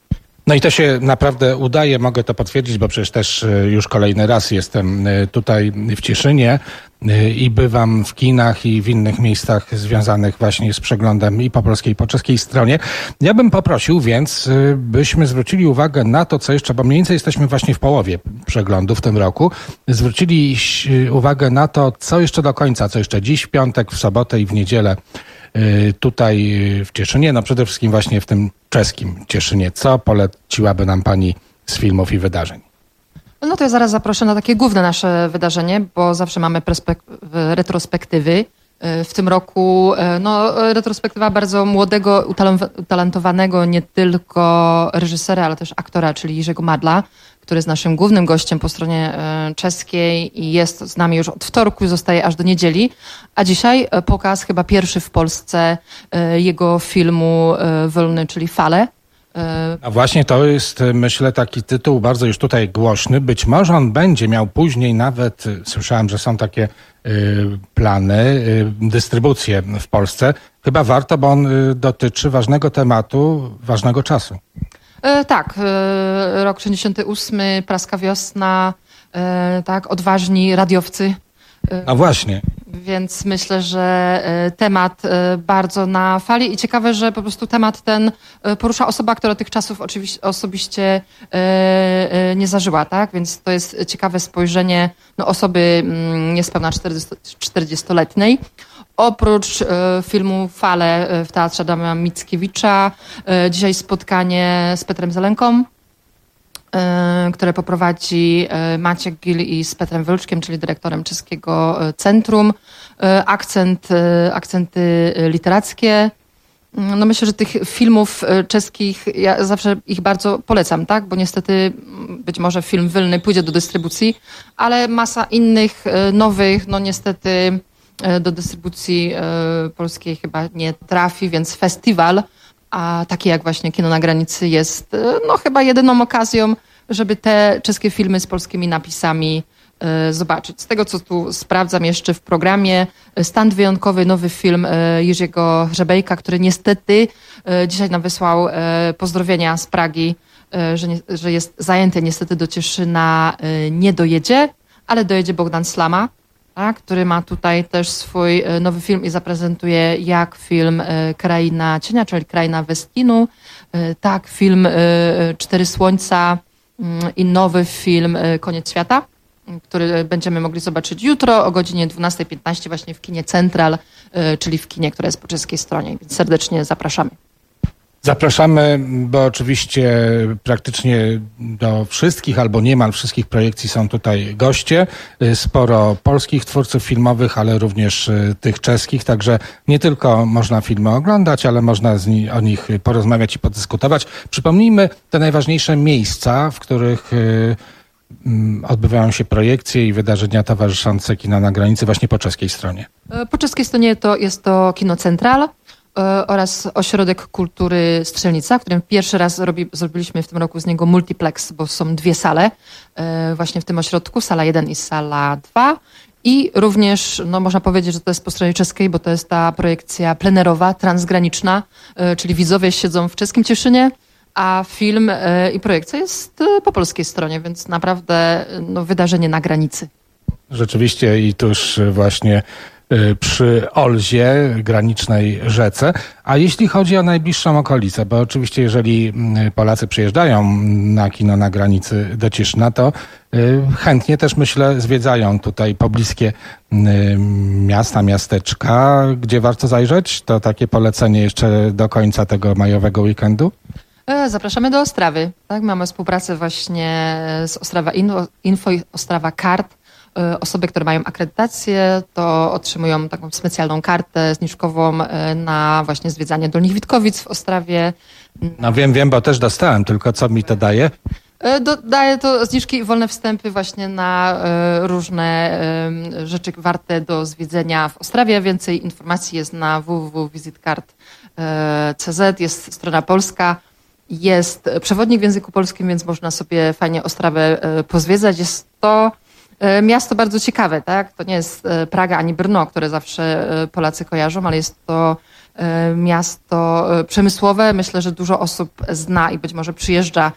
No i to się naprawdę udaje, mogę to potwierdzić, bo przecież też już kolejny raz jestem tutaj w Cieszynie i bywam w kinach i w innych miejscach związanych właśnie z przeglądem i po polskiej, i po czeskiej stronie. Ja bym poprosił więc, byśmy zwrócili uwagę na to, co jeszcze, bo mniej więcej jesteśmy właśnie w połowie przeglądu w tym roku, zwrócili uwagę na to, co jeszcze do końca, co jeszcze dziś, w piątek, w sobotę i w niedzielę tutaj w Cieszynie, no przede wszystkim właśnie w tym czeskim Cieszynie. Co poleciłaby nam pani z filmów i wydarzeń? No to ja zaraz zaproszę na takie główne nasze wydarzenie, bo zawsze mamy perspek- retrospektywy. W tym roku no, retrospektywa bardzo młodego, utalentowanego nie tylko reżysera, ale też aktora, czyli Jerzego Madla, który jest naszym głównym gościem po stronie czeskiej i jest z nami już od wtorku i zostaje aż do niedzieli. A dzisiaj pokaz chyba pierwszy w Polsce jego filmu Wolny, czyli Fale. A właśnie to jest, myślę, taki tytuł bardzo już tutaj głośny. Być może on będzie miał później nawet, słyszałem, że są takie y, plany, y, dystrybucje w Polsce. Chyba warto, bo on y, dotyczy ważnego tematu, ważnego czasu. E, tak, e, rok sześćdziesiąty ósmy, praska wiosna, e, tak, odważni radiowcy. E, A właśnie. Więc myślę, że temat bardzo na fali i ciekawe, że po prostu temat ten porusza osoba, która tych czasów oczywiście osobiście nie zażyła, tak? Więc to jest ciekawe spojrzenie no, osoby niespełna czterdziestoletniej. Oprócz filmu Fale w Teatrze Adama Mickiewicza, dzisiaj spotkanie z Petrem Zelenką, które poprowadzi Maciek Gil i z Petrem Wylczkiem, czyli dyrektorem czeskiego centrum. Akcent, akcenty literackie. No myślę, że tych filmów czeskich, ja zawsze ich bardzo polecam, tak? Bo niestety być może film Wylny pójdzie do dystrybucji, ale masa innych nowych, no niestety do dystrybucji polskiej chyba nie trafi, więc festiwal, a taki jak właśnie Kino na granicy jest no chyba jedyną okazją, żeby te czeskie filmy z polskimi napisami y, zobaczyć. Z tego, co tu sprawdzam jeszcze w programie, Stan wyjątkowy, nowy film y, Jerzego Hrzebejka, który niestety y, dzisiaj nam wysłał y, pozdrowienia z Pragi, y, że, nie, że jest zajęty niestety do Cieszyna, y, nie dojedzie, ale dojedzie Bogdan Slama, tak, który ma tutaj też swój nowy film i zaprezentuje jak film Kraina Cienia, czyli Kraina Westinu, tak film Cztery Słońca i nowy film Koniec Świata, który będziemy mogli zobaczyć jutro o godzinie dwunasta piętnaście właśnie w kinie Central, czyli w kinie, które jest po czeskiej stronie, więc serdecznie zapraszamy. Zapraszamy, bo oczywiście praktycznie do wszystkich albo niemal wszystkich projekcji są tutaj goście. Sporo polskich twórców filmowych, ale również tych czeskich, także nie tylko można filmy oglądać, ale można z ni- o nich porozmawiać i podyskutować. Przypomnijmy te najważniejsze miejsca, w których y, y, odbywają się projekcje i wydarzenia towarzyszące Kina na granicy właśnie po czeskiej stronie. Po czeskiej stronie to jest to Kino Central oraz Ośrodek Kultury Strzelnica, w którym pierwszy raz robi, zrobiliśmy w tym roku z niego multiplex, bo są dwie sale właśnie w tym ośrodku, sala jeden i sala dwa. I również, no można powiedzieć, że to jest po stronie czeskiej, bo to jest ta projekcja plenerowa, transgraniczna, czyli widzowie siedzą w czeskim Cieszynie, a film i projekcja jest po polskiej stronie, więc naprawdę no, wydarzenie na granicy. Rzeczywiście i tuż właśnie przy Olzie, granicznej rzece. A jeśli chodzi o najbliższą okolicę, bo oczywiście jeżeli Polacy przyjeżdżają na kino na granicy do Cieszyna, to chętnie też myślę zwiedzają tutaj pobliskie miasta, miasteczka, gdzie warto zajrzeć. To takie polecenie jeszcze do końca tego majowego weekendu. Zapraszamy do Ostrawy. Tak? Mamy współpracę właśnie z Ostrawa Info, Info i Ostrawa Kart. Osoby, które mają akredytację, to otrzymują taką specjalną kartę zniżkową na właśnie zwiedzanie Dolnych Witkowic w Ostrawie. No wiem, wiem, bo też dostałem, tylko co mi to daje? Do, daje to zniżki i wolne wstępy właśnie na różne rzeczy warte do zwiedzenia w Ostrawie. Więcej informacji jest na w w w kropka visitkart kropka c z, jest strona polska. Jest przewodnik w języku polskim, więc można sobie fajnie Ostrawę pozwiedzać. Jest to miasto bardzo ciekawe, tak? To nie jest Praga ani Brno, które zawsze Polacy kojarzą, ale jest to miasto przemysłowe. Myślę, że dużo osób zna i być może przyjeżdża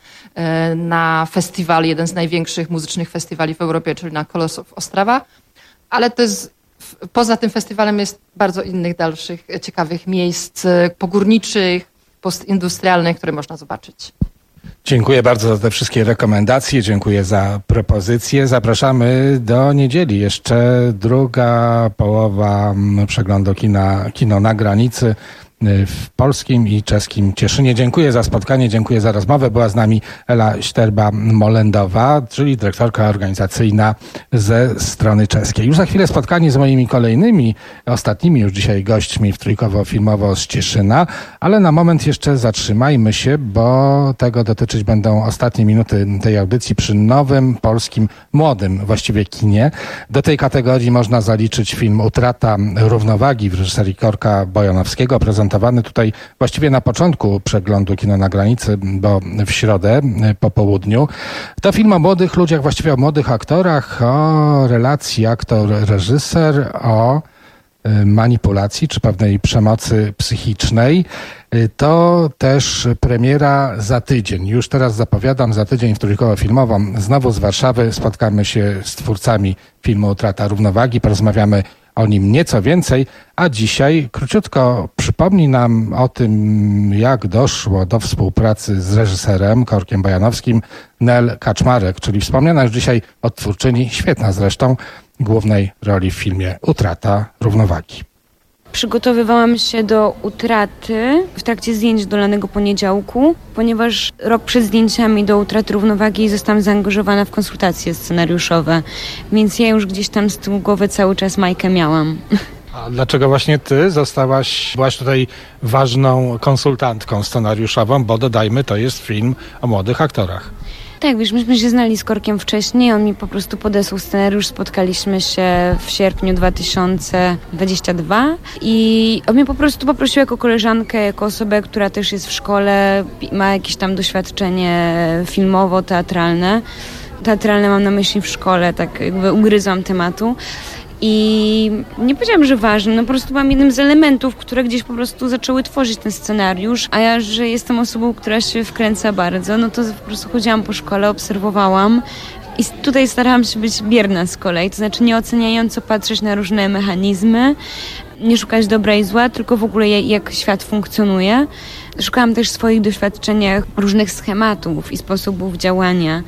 na festiwal, jeden z największych muzycznych festiwali w Europie, czyli na Colors of Ostrava. Ale to jest, poza tym festiwalem jest bardzo innych dalszych ciekawych miejsc pogórniczych, postindustrialnych, które można zobaczyć. Dziękuję bardzo za te wszystkie rekomendacje, dziękuję za propozycje. Zapraszamy do niedzieli. Jeszcze druga połowa przeglądu kina, kino na granicy w polskim i czeskim Cieszynie. Dziękuję za spotkanie, dziękuję za rozmowę. Była z nami Ela Sterba-Molendowa, czyli dyrektorka organizacyjna ze strony czeskiej. Już za chwilę spotkanie z moimi kolejnymi, ostatnimi już dzisiaj gośćmi w Trójkowo-Filmowo z Cieszyna, ale na moment jeszcze zatrzymajmy się, bo tego dotyczyć będą ostatnie minuty tej audycji przy nowym, polskim, młodym właściwie kinie. Do tej kategorii można zaliczyć film Utrata równowagi w reżyserii Korka Bojanowskiego, prezentowany tutaj właściwie na początku przeglądu Kino na granicy, bo w środę po południu. To film o młodych ludziach, właściwie o młodych aktorach, o relacji aktor-reżyser, o manipulacji czy pewnej przemocy psychicznej. To też premiera za tydzień. Już teraz zapowiadam, za tydzień w Trójkowo Filmowo znowu z Warszawy spotkamy się z twórcami filmu Utrata równowagi, porozmawiamy o nim nieco więcej, a dzisiaj króciutko przypomni nam o tym, jak doszło do współpracy z reżyserem Korkiem Bojanowskim Nel Kaczmarek, czyli wspomniana już dzisiaj odtwórczyni, świetna zresztą, głównej roli w filmie Utrata równowagi. Przygotowywałam się do Utraty w trakcie zdjęć do Lanego Poniedziałku, ponieważ rok przed zdjęciami do Utraty równowagi zostałam zaangażowana w konsultacje scenariuszowe, więc ja już gdzieś tam z tyłu głowy cały czas Majkę miałam. A dlaczego właśnie ty zostałaś, byłaś tutaj ważną konsultantką scenariuszową, bo dodajmy, to jest film o młodych aktorach. Tak, wiesz, myśmy się znali z Korkiem wcześniej, on mi po prostu podesłał scenariusz, spotkaliśmy się w sierpniu dwa tysiące dwudziestego drugiego i on mnie po prostu poprosił jako koleżankę, jako osobę, która też jest w szkole, ma jakieś tam doświadczenie filmowo-teatralne. Teatralne mam na myśli w szkole, tak jakby ugryzłam tematu. I nie powiedziałam, że ważne, no po prostu byłam jednym z elementów, które gdzieś po prostu zaczęły tworzyć ten scenariusz, a ja, że jestem osobą, która się wkręca bardzo, no to po prostu chodziłam po szkole, obserwowałam i tutaj starałam się być bierna z kolei, to znaczy nie oceniająco patrzeć na różne mechanizmy, nie szukać dobra i zła, tylko w ogóle jak świat funkcjonuje. Szukałam też w swoich doświadczeniach różnych schematów i sposobów działania.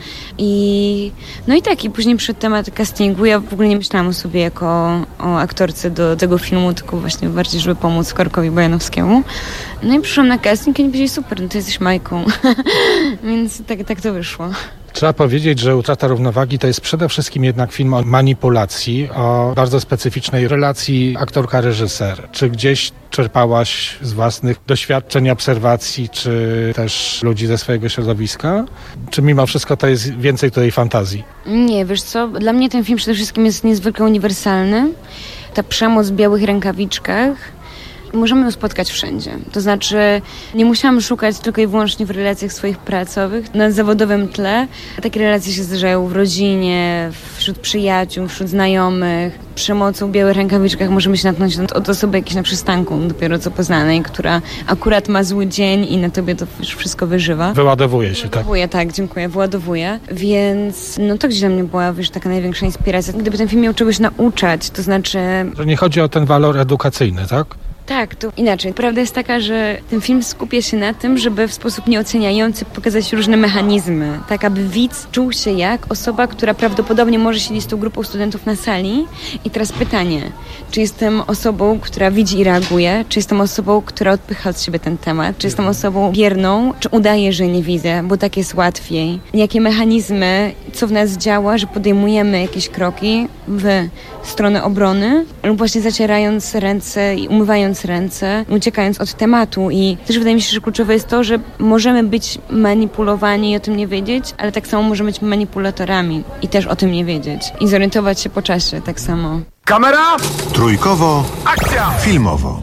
I no i tak, i później przyszedł temat castingu. Ja w ogóle nie myślałam o sobie jako o aktorce do tego filmu, tylko właśnie bardziej, żeby pomóc Korkowi Bojanowskiemu. No i przyszłam na casting i oni powiedzieli, super, no to jesteś Majką. Więc tak, tak to wyszło. Trzeba powiedzieć, że Utrata równowagi to jest przede wszystkim jednak film o manipulacji, o bardzo specyficznej relacji aktorka-reżyser. Czy gdzieś czerpałaś z własnych doświadczeń, obserwacji, czy też ludzi ze swojego środowiska? Czy mimo wszystko to jest więcej tutaj fantazji? Nie, wiesz co, dla mnie ten film przede wszystkim jest niezwykle uniwersalny. Ta przemoc w białych rękawiczkach możemy ją spotkać wszędzie. To znaczy nie musiałam szukać tylko i wyłącznie w relacjach swoich pracowych, na zawodowym tle. Takie relacje się zdarzają w rodzinie, wśród przyjaciół, wśród znajomych. Przemocą w białych rękawiczkach możemy się natknąć od osoby jakiejś na przystanku, dopiero co poznanej, która akurat ma zły dzień i na tobie to wszystko wyżywa. Wyładowuje się, tak? Wyładowuje, tak, dziękuję, wyładowuje. Więc no to gdzieś dla mnie była, wiesz, taka największa inspiracja. Gdyby ten film miał czegoś nauczać, to znaczy... Że nie chodzi o ten walor edukacyjny, tak? Tak, to inaczej. Prawda jest taka, że ten film skupia się na tym, żeby w sposób nieoceniający pokazać różne mechanizmy, tak aby widz czuł się jak osoba, która prawdopodobnie może siedzieć z tą grupą studentów na sali. I teraz pytanie, czy jestem osobą, która widzi i reaguje, czy jestem osobą, która odpycha od siebie ten temat, czy jestem osobą bierną, czy udaję, że nie widzę, bo tak jest łatwiej. Jakie mechanizmy, co w nas działa, że podejmujemy jakieś kroki w stronę obrony lub właśnie zacierając ręce i umywając ręce, uciekając od tematu. I też wydaje mi się, że kluczowe jest to, że możemy być manipulowani i o tym nie wiedzieć, ale tak samo możemy być manipulatorami i też o tym nie wiedzieć. I zorientować się po czasie tak samo. Kamera! Trójkowo. Akcja! Filmowo.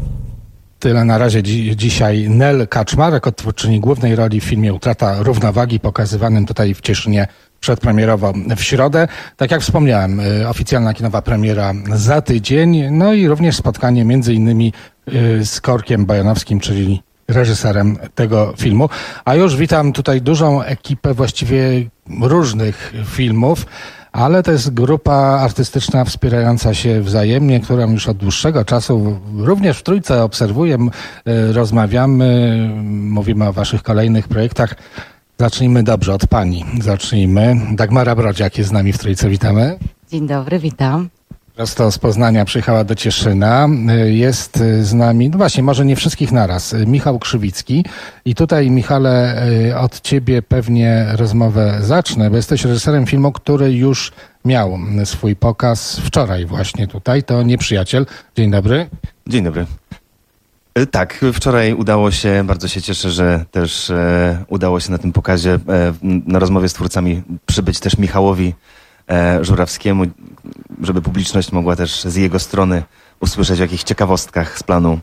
Tyle na razie dzi- dzisiaj Nel Kaczmarek, odtwórczyni głównej roli w filmie Utrata równowagi, pokazywanym tutaj w Cieszynie przedpremierowo w środę. Tak jak wspomniałem, oficjalna kinowa premiera za tydzień, no i również spotkanie między innymi z Korkiem Bojanowskim, czyli reżyserem tego filmu. A już witam tutaj dużą ekipę właściwie różnych filmów, ale to jest grupa artystyczna wspierająca się wzajemnie, którą już od dłuższego czasu również w Trójce obserwuję, rozmawiamy, mówimy o waszych kolejnych projektach. Zacznijmy dobrze od pani. Zacznijmy. Dagmara Brodziak jest z nami w Trójce. Witamy. Dzień dobry, witam. Prosto z Poznania przyjechała do Cieszyna. Jest z nami, no właśnie, może nie wszystkich naraz, Michał Krzywicki. I tutaj, Michale, od ciebie pewnie rozmowę zacznę, bo jesteś reżyserem filmu, który już miał swój pokaz wczoraj właśnie tutaj. To Nieprzyjaciel. Dzień dobry. Dzień dobry. Tak, wczoraj udało się, bardzo się cieszę, że też e, udało się na tym pokazie, e, na rozmowie z twórcami przybyć też Michałowi e, Żurawskiemu, żeby publiczność mogła też z jego strony usłyszeć o jakichś ciekawostkach z planu.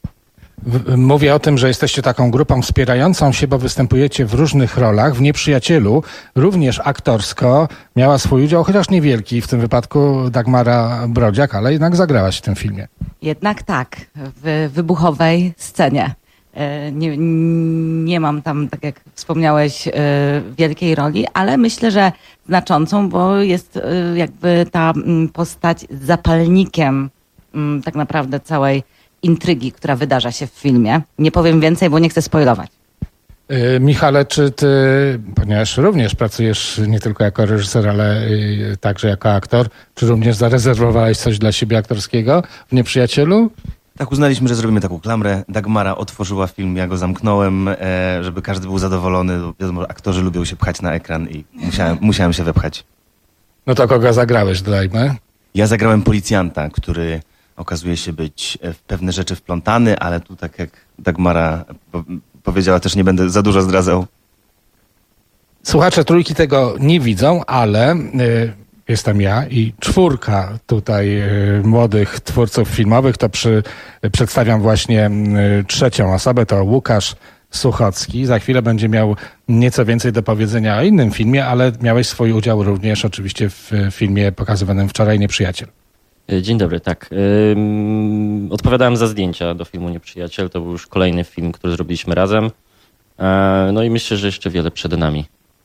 Mówię o tym, że jesteście taką grupą wspierającą się, bo występujecie w różnych rolach. W Nieprzyjacielu również aktorsko miała swój udział, chociaż niewielki, w tym wypadku Dagmara Brodziak, ale jednak zagrałaś w tym filmie. Jednak tak, w wybuchowej scenie. Nie, nie mam tam, tak jak wspomniałeś, wielkiej roli, ale myślę, że znaczącą, bo jest jakby ta postać zapalnikiem tak naprawdę całej intrygi, która wydarza się w filmie. Nie powiem więcej, bo nie chcę spoilować. Yy, Michale, czy ty, ponieważ również pracujesz nie tylko jako reżyser, ale yy, także jako aktor, czy również zarezerwowałeś coś dla siebie aktorskiego w Nieprzyjacielu? Tak, uznaliśmy, że zrobimy taką klamrę. Dagmara otworzyła film, ja go zamknąłem, e, żeby każdy był zadowolony. Wiadomo, aktorzy lubią się pchać na ekran i musiałem, musiałem się wepchać. No to kogo zagrałeś, dodajmy? Ja zagrałem policjanta, który okazuje się być w pewne rzeczy wplątany, ale tu tak jak Dagmara powiedziała, też nie będę za dużo zdradzał. Słuchacze Trójki tego nie widzą, ale y, jestem ja i czwórka tutaj y, młodych twórców filmowych. To przy, y, przedstawiam właśnie y, trzecią osobę, to Łukasz Suchocki. Za chwilę będzie miał nieco więcej do powiedzenia o innym filmie, ale miałeś swój udział również oczywiście w filmie pokazywanym wczoraj Nieprzyjaciel. Dzień dobry, tak. Ym, odpowiadałem za zdjęcia do filmu Nieprzyjaciel. To był już kolejny film, który zrobiliśmy razem. E, no i myślę, że jeszcze wiele przed nami.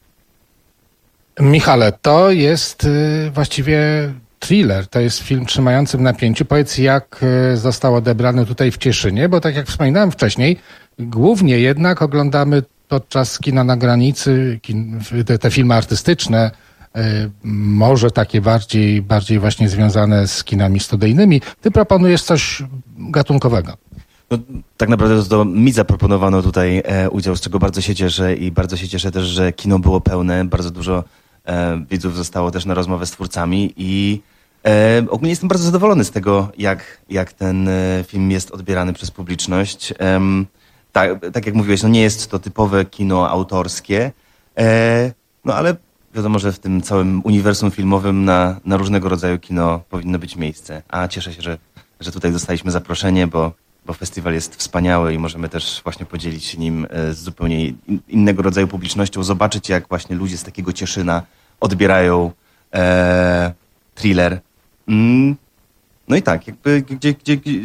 Michale, to jest y, właściwie thriller. To jest film trzymający w napięciu. Powiedz, jak y, został odebrany tutaj w Cieszynie, bo tak jak wspominałem wcześniej, głównie jednak oglądamy podczas kina na granicy kin, te, te filmy artystyczne, może takie bardziej, bardziej właśnie związane z kinami studyjnymi. Ty proponujesz coś gatunkowego. No, tak naprawdę to, to mi zaproponowano tutaj e, udział, z czego bardzo się cieszę i bardzo się cieszę też, że kino było pełne. Bardzo dużo e, widzów zostało też na rozmowę z twórcami i e, ogólnie jestem bardzo zadowolony z tego, jak, jak ten e, film jest odbierany przez publiczność. E, tak, tak jak mówiłeś, no nie jest to typowe kino autorskie, e, no ale wiadomo, że w tym całym uniwersum filmowym na, na różnego rodzaju kino powinno być miejsce. A cieszę się, że, że tutaj dostaliśmy zaproszenie, bo, bo festiwal jest wspaniały i możemy też właśnie podzielić się nim z zupełnie innego rodzaju publicznością, zobaczyć jak właśnie ludzie z takiego Cieszyna odbierają e, thriller. Mm, no i tak, jakby gdzie, gdzie, gdzie,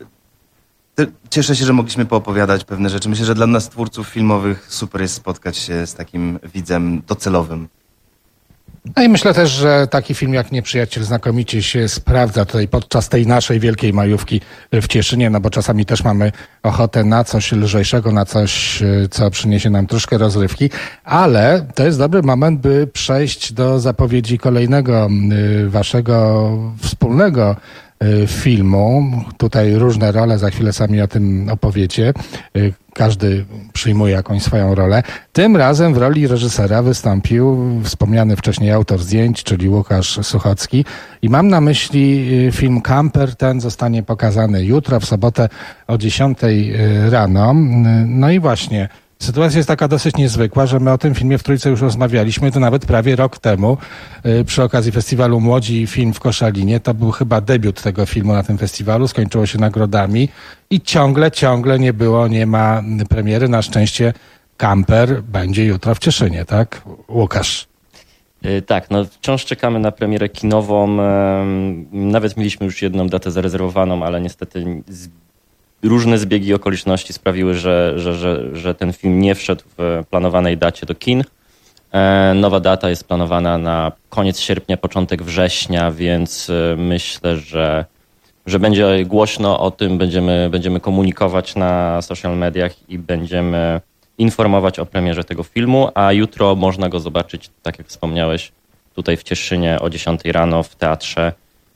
cieszę się, że mogliśmy poopowiadać pewne rzeczy. Myślę, że dla nas twórców filmowych super jest spotkać się z takim widzem docelowym. No i myślę też, że taki film jak Nieprzyjaciel znakomicie się sprawdza tutaj podczas tej naszej wielkiej majówki w Cieszynie, no bo czasami też mamy ochotę na coś lżejszego, na coś, co przyniesie nam troszkę rozrywki, ale to jest dobry moment, by przejść do zapowiedzi kolejnego waszego wspólnego filmu. Tutaj różne role, za chwilę sami o tym opowiecie. Każdy przyjmuje jakąś swoją rolę. Tym razem w roli reżysera wystąpił wspomniany wcześniej autor zdjęć, czyli Łukasz Suchocki. I mam na myśli film Camper. Ten zostanie pokazany jutro, w sobotę o dziesiątej rano. No i właśnie, sytuacja jest taka dosyć niezwykła, że my o tym filmie w Trójce już rozmawialiśmy, to nawet prawie rok temu przy okazji festiwalu Młodzi i Film w Koszalinie. To był chyba debiut tego filmu na tym festiwalu, skończyło się nagrodami i ciągle, ciągle nie było, nie ma premiery. Na szczęście Camper będzie jutro w Cieszynie, tak? Łukasz. Tak, no wciąż czekamy na premierę kinową. Nawet mieliśmy już jedną datę zarezerwowaną, ale niestety różne zbiegi okoliczności sprawiły, że, że, że, że ten film nie wszedł w planowanej dacie do kin. Nowa data jest planowana na koniec sierpnia, początek września, więc myślę, że, że będzie głośno o tym, będziemy, będziemy komunikować na social mediach i będziemy informować o premierze tego filmu, a jutro można go zobaczyć, tak jak wspomniałeś, tutaj w Cieszynie o dziesiątej rano w teatrze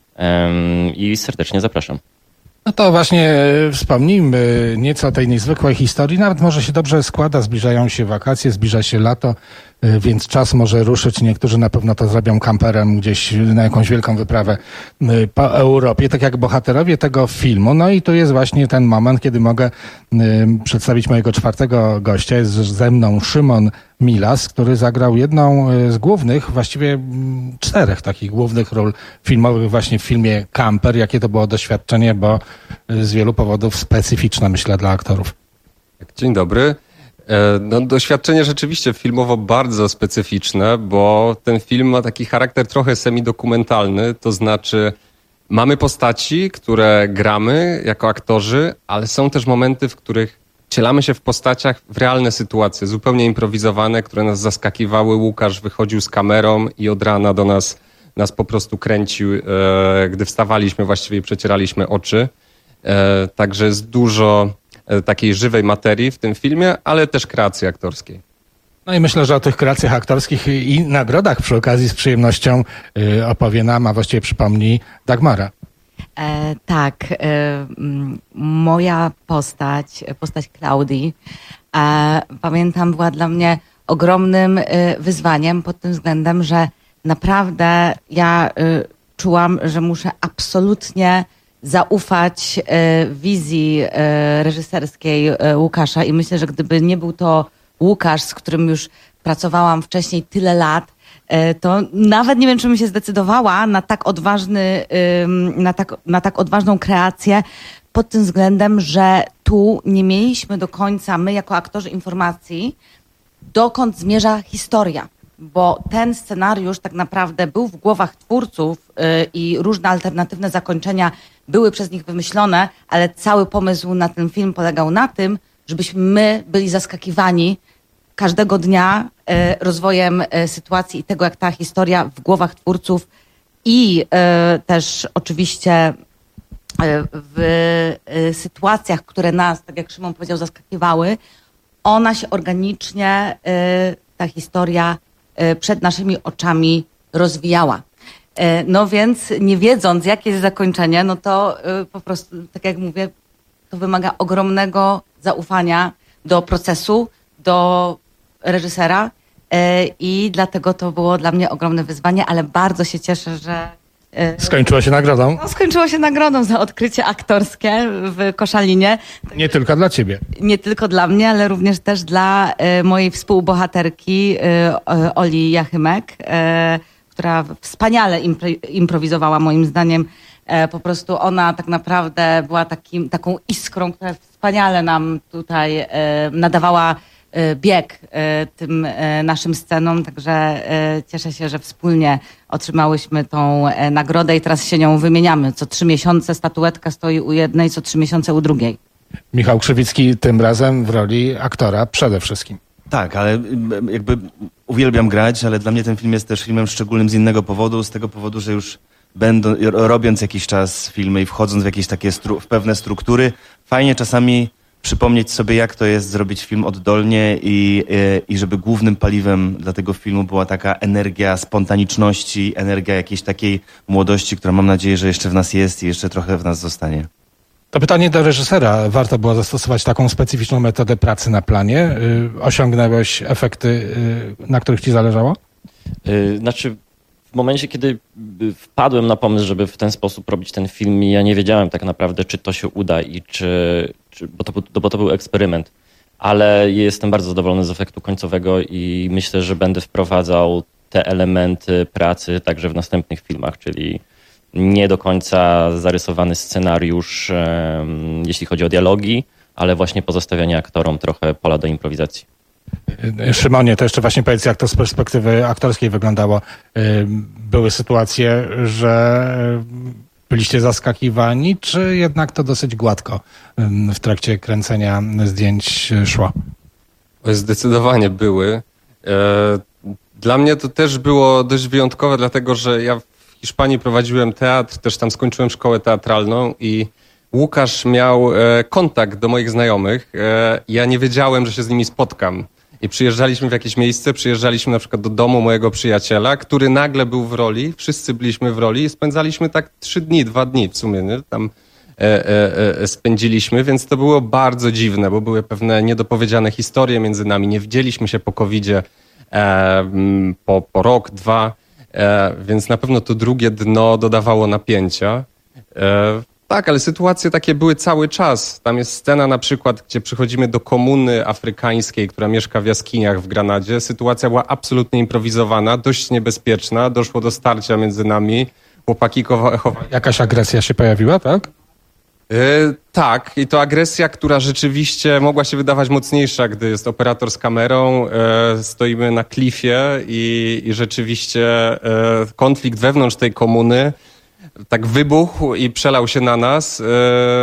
i serdecznie zapraszam. No to właśnie wspomnijmy nieco o tej niezwykłej historii. Nawet może się dobrze składa, zbliżają się wakacje, zbliża się lato, więc czas może ruszyć. Niektórzy na pewno to zrobią kamperem gdzieś na jakąś wielką wyprawę po Europie, tak jak bohaterowie tego filmu. No i tu jest właśnie ten moment, kiedy mogę przedstawić mojego czwartego gościa. Jest ze mną Szymon Milas, który zagrał jedną z głównych, właściwie czterech takich głównych ról filmowych właśnie w filmie Kamper. Jakie to było doświadczenie, bo z wielu powodów specyficzne, myślę, dla aktorów. Dzień dobry. No, doświadczenie rzeczywiście filmowo bardzo specyficzne, bo ten film ma taki charakter trochę semidokumentalny, to znaczy mamy postaci, które gramy jako aktorzy, ale są też momenty, w których wcielamy się w postaciach w realne sytuacje, zupełnie improwizowane, które nas zaskakiwały. Łukasz wychodził z kamerą i od rana do nas, nas po prostu kręcił, gdy wstawaliśmy właściwie i przecieraliśmy oczy. Także jest dużo takiej żywej materii w tym filmie, ale też kreacji aktorskiej. No i myślę, że o tych kreacjach aktorskich i nagrodach przy okazji z przyjemnością opowie nam, a właściwie przypomni Dagmara. E, tak, e, moja postać, postać Klaudii, e, pamiętam, była dla mnie ogromnym e, wyzwaniem pod tym względem, że naprawdę ja e, czułam, że muszę absolutnie zaufać e, wizji e, reżyserskiej e, Łukasza i myślę, że gdyby nie był to Łukasz, z którym już pracowałam wcześniej tyle lat, e, to nawet nie wiem, czy bym się zdecydowała na tak odważny, e, na tak, na tak odważną kreację pod tym względem, że tu nie mieliśmy do końca, my jako aktorzy, informacji, dokąd zmierza historia. Bo ten scenariusz tak naprawdę był w głowach twórców yy, i różne alternatywne zakończenia były przez nich wymyślone, ale cały pomysł na ten film polegał na tym, żebyśmy my byli zaskakiwani każdego dnia yy, rozwojem yy, sytuacji i tego, jak ta historia w głowach twórców i yy, też oczywiście yy, w yy, sytuacjach, które nas, tak jak Szymon powiedział, zaskakiwały, ona się organicznie, yy, ta historia przed naszymi oczami rozwijała. No więc nie wiedząc, jakie jest zakończenie, no to po prostu, tak jak mówię, to wymaga ogromnego zaufania do procesu, do reżysera i dlatego to było dla mnie ogromne wyzwanie, ale bardzo się cieszę, że skończyło się nagrodą? No, skończyło się nagrodą za odkrycie aktorskie w Koszalinie. Nie tylko dla ciebie. Nie tylko dla mnie, ale również też dla y, mojej współbohaterki y, Oli Jachymek, y, która wspaniale impro- improwizowała moim zdaniem. Y, po prostu ona tak naprawdę była takim, taką iskrą, która wspaniale nam tutaj y, nadawała bieg tym naszym scenom, także cieszę się, że wspólnie otrzymałyśmy tą nagrodę i teraz się nią wymieniamy. Co trzy miesiące statuetka stoi u jednej, co trzy miesiące u drugiej. Michał Krzywicki tym razem w roli aktora przede wszystkim. Tak, ale jakby uwielbiam grać, ale dla mnie ten film jest też filmem szczególnym z innego powodu, z tego powodu, że już będą, robiąc jakiś czas filmy i wchodząc w jakieś takie stru- w pewne struktury, fajnie czasami przypomnieć sobie, jak to jest zrobić film oddolnie i, i, i żeby głównym paliwem dla tego filmu była taka energia spontaniczności, energia jakiejś takiej młodości, która mam nadzieję, że jeszcze w nas jest i jeszcze trochę w nas zostanie. To pytanie do reżysera. Warto było zastosować taką specyficzną metodę pracy na planie? Yy, osiągnąłeś efekty, yy, na których ci zależało? Yy, znaczy, w momencie, kiedy wpadłem na pomysł, żeby w ten sposób robić ten film, ja nie wiedziałem tak naprawdę, czy to się uda i czy, czy bo, to, bo to był eksperyment. Ale jestem bardzo zadowolony z efektu końcowego i myślę, że będę wprowadzał te elementy pracy także w następnych filmach, czyli nie do końca zarysowany scenariusz, jeśli chodzi o dialogi, ale właśnie pozostawianie aktorom trochę pola do improwizacji. Szymonie, to jeszcze właśnie powiedz, jak to z perspektywy aktorskiej wyglądało. Były sytuacje, że byliście zaskakiwani, czy jednak to dosyć gładko w trakcie kręcenia zdjęć szło? Zdecydowanie były. Dla mnie to też było dość wyjątkowe, dlatego że ja w Hiszpanii prowadziłem teatr, też tam skończyłem szkołę teatralną i Łukasz miał kontakt do moich znajomych. Ja nie wiedziałem, że się z nimi spotkam. I przyjeżdżaliśmy w jakieś miejsce, przyjeżdżaliśmy na przykład do domu mojego przyjaciela, który nagle był w roli, wszyscy byliśmy w roli i spędzaliśmy tak trzy dni, dwa dni w sumie, nie? Tam e, e, e, spędziliśmy, więc to było bardzo dziwne, bo były pewne niedopowiedziane historie między nami, nie widzieliśmy się po kowidzie e, po, po rok, dwa, e, więc na pewno to drugie dno dodawało napięcia. E, Tak, ale sytuacje takie były cały czas. Tam jest scena na przykład, gdzie przychodzimy do komuny afrykańskiej, która mieszka w jaskiniach w Granadzie. Sytuacja była absolutnie improwizowana, dość niebezpieczna. Doszło do starcia między nami. Chłopaki chowali... Jakaś agresja się pojawiła, tak? Yy, tak, i to agresja, która rzeczywiście mogła się wydawać mocniejsza, gdy jest operator z kamerą, yy, stoimy na klifie i, i rzeczywiście yy, konflikt wewnątrz tej komuny tak wybuchł i przelał się na nas, yy,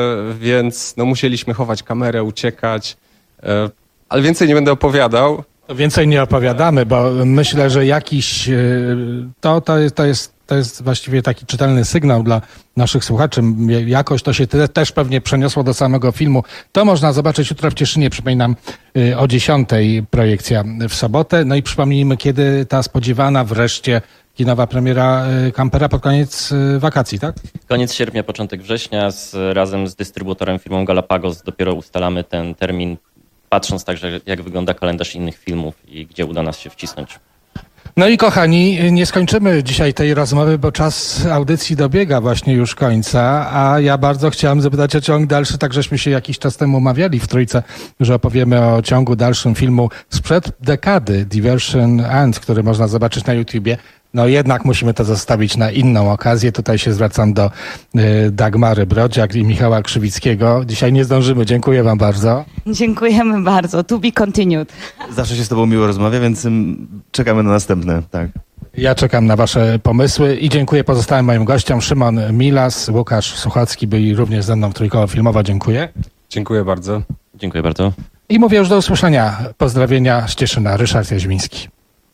więc no, musieliśmy chować kamerę, uciekać, yy, ale więcej nie będę opowiadał. To więcej nie opowiadamy, bo myślę, że jakiś, yy, to, to, jest, to, jest, to jest właściwie taki czytelny sygnał dla naszych słuchaczy. Jakoś to się te, też pewnie przeniosło do samego filmu. To można zobaczyć jutro w Cieszynie, przypominam, yy, o dziesiątej projekcja w sobotę. No i przypomnijmy, kiedy ta spodziewana wreszcie kinowa premiera Kampera pod koniec wakacji, tak? Koniec sierpnia, początek września. Z, razem z dystrybutorem, firmą Galapagos dopiero ustalamy ten termin, patrząc także jak wygląda kalendarz innych filmów i gdzie uda nas się wcisnąć. No i kochani, nie skończymy dzisiaj tej rozmowy, bo czas audycji dobiega właśnie już końca, a ja bardzo chciałem zapytać o ciąg dalszy, tak żeśmy się jakiś czas temu umawiali w Trójce, że opowiemy o ciągu dalszym filmu sprzed dekady, Diversion End, który można zobaczyć na YouTubie. No jednak musimy to zostawić na inną okazję. Tutaj się zwracam do y, Dagmary Brodziak i Michała Krzywickiego. Dzisiaj nie zdążymy. Dziękuję wam bardzo. Dziękujemy bardzo. To be continued. Zawsze się z tobą miło rozmawia, więc um, czekamy na następne. Tak. Ja czekam na wasze pomysły i dziękuję pozostałym moim gościom. Szymon Milas, Łukasz Suchocki byli również ze mną w Trójkowo Filmowo. Dziękuję. Dziękuję bardzo. Dziękuję bardzo. I mówię już do usłyszenia. Pozdrowienia z Cieszyna. Ryszard Jaźwiński.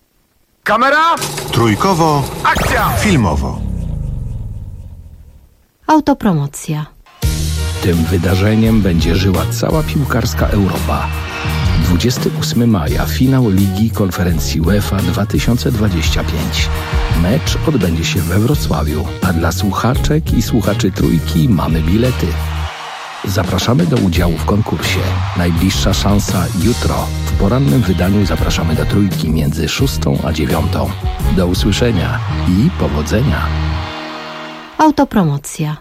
Kamera! Trójkowo. Akcja! Filmowo. Autopromocja. Tym wydarzeniem będzie żyła cała piłkarska Europa. dwudziestego ósmego maja finał Ligi Konferencji UEFA dwa tysiące dwudziesty piąty. Mecz odbędzie się we Wrocławiu, a dla słuchaczek i słuchaczy Trójki mamy bilety. Zapraszamy do udziału w konkursie. Najbliższa szansa jutro. W porannym wydaniu zapraszamy do Trójki między szóstą a dziewiątą. Do usłyszenia i powodzenia. Autopromocja.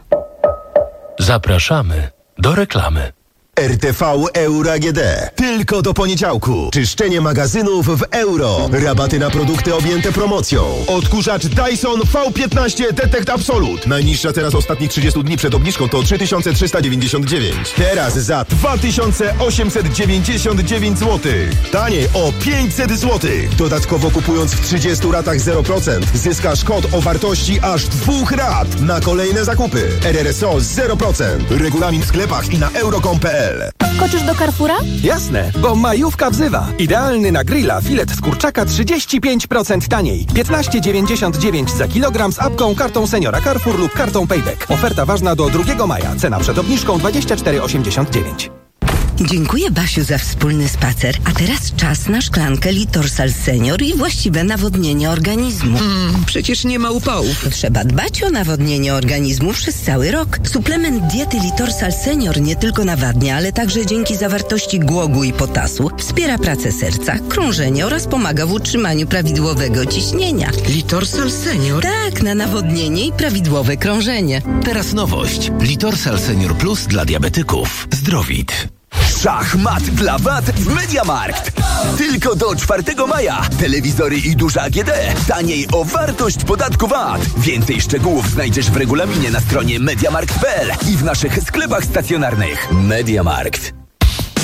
Zapraszamy do reklamy. R T V Euro A G D. Tylko do poniedziałku. Czyszczenie magazynów w euro. Rabaty na produkty objęte promocją. Odkurzacz Dyson V piętnaście Detect Absolute. Najniższa teraz ostatnich trzydziestu dni przed obniżką to trzy tysiące trzysta dziewięćdziesiąt dziewięć. Teraz za dwa tysiące osiemset dziewięćdziesiąt dziewięć złotych. Taniej o pięćset złotych. Dodatkowo kupując w trzydziestu ratach zero procent zyskasz kod o wartości aż dwóch rat na kolejne zakupy. R R S O zero procent. Regulamin w sklepach i na euro kropka com kropka p l. Koczysz do Carrefoura? Jasne, bo majówka wzywa. Idealny na grilla filet z kurczaka trzydzieści pięć procent taniej. piętnaście dziewięćdziesiąt dziewięć za kilogram z apką, kartą seniora Carrefour lub kartą Payback. Oferta ważna do drugiego maja. Cena przed obniżką dwadzieścia cztery osiemdziesiąt dziewięć. Dziękuję, Basiu, za wspólny spacer. A teraz czas na szklankę Litorsal Senior i właściwe nawodnienie organizmu. Mm, przecież nie ma upałów. Trzeba dbać o nawodnienie organizmu przez cały rok. Suplement diety Litorsal Senior nie tylko nawadnia, ale także dzięki zawartości głogu i potasu wspiera pracę serca, krążenie oraz pomaga w utrzymaniu prawidłowego ciśnienia. Litorsal Senior? Tak, na nawodnienie i prawidłowe krążenie. Teraz nowość. Litorsal Senior Plus dla diabetyków. Zdrowit. Szachmat dla W A T w MediaMarkt. Tylko do czwartego maja. Telewizory i duże A G D. Taniej o wartość podatku V A T. Więcej szczegółów znajdziesz w regulaminie na stronie mediamarkt kropka p l i w naszych sklepach stacjonarnych. MediaMarkt.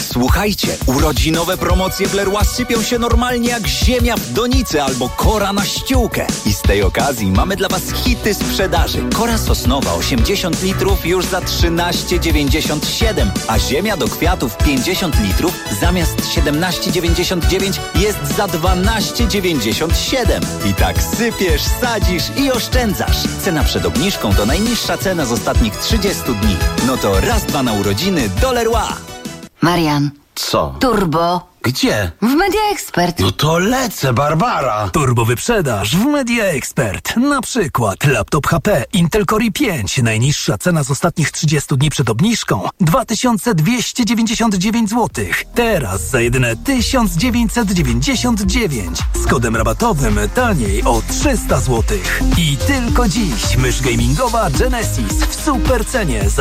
Słuchajcie, urodzinowe promocje w Leroy sypią się normalnie jak ziemia w donicy albo kora na ściółkę. I z tej okazji mamy dla Was hity sprzedaży. Kora sosnowa osiemdziesiąt litrów już za trzynaście dziewięćdziesiąt siedem, a ziemia do kwiatów pięćdziesiąt litrów zamiast siedemnaście dziewięćdziesiąt dziewięć jest za dwanaście dziewięćdziesiąt siedem. I tak sypiesz, sadzisz i oszczędzasz. Cena przed obniżką to najniższa cena z ostatnich trzydziestu dni. No to raz, dwa na urodziny do Leroy. Marian. Co? Turbo. Gdzie? W Media Expert. No to lecę, Barbara. Turbo wyprzedaż w Media Expert. Na przykład laptop H P Intel Core i pięć. Najniższa cena z ostatnich trzydziestu dni przed obniżką dwa tysiące dwieście dziewięćdziesiąt dziewięć złotych. Teraz za jedyne tysiąc dziewięćset dziewięćdziesiąt dziewięć. Z kodem rabatowym taniej o trzysta złotych. I tylko dziś mysz gamingowa Genesis w super cenie za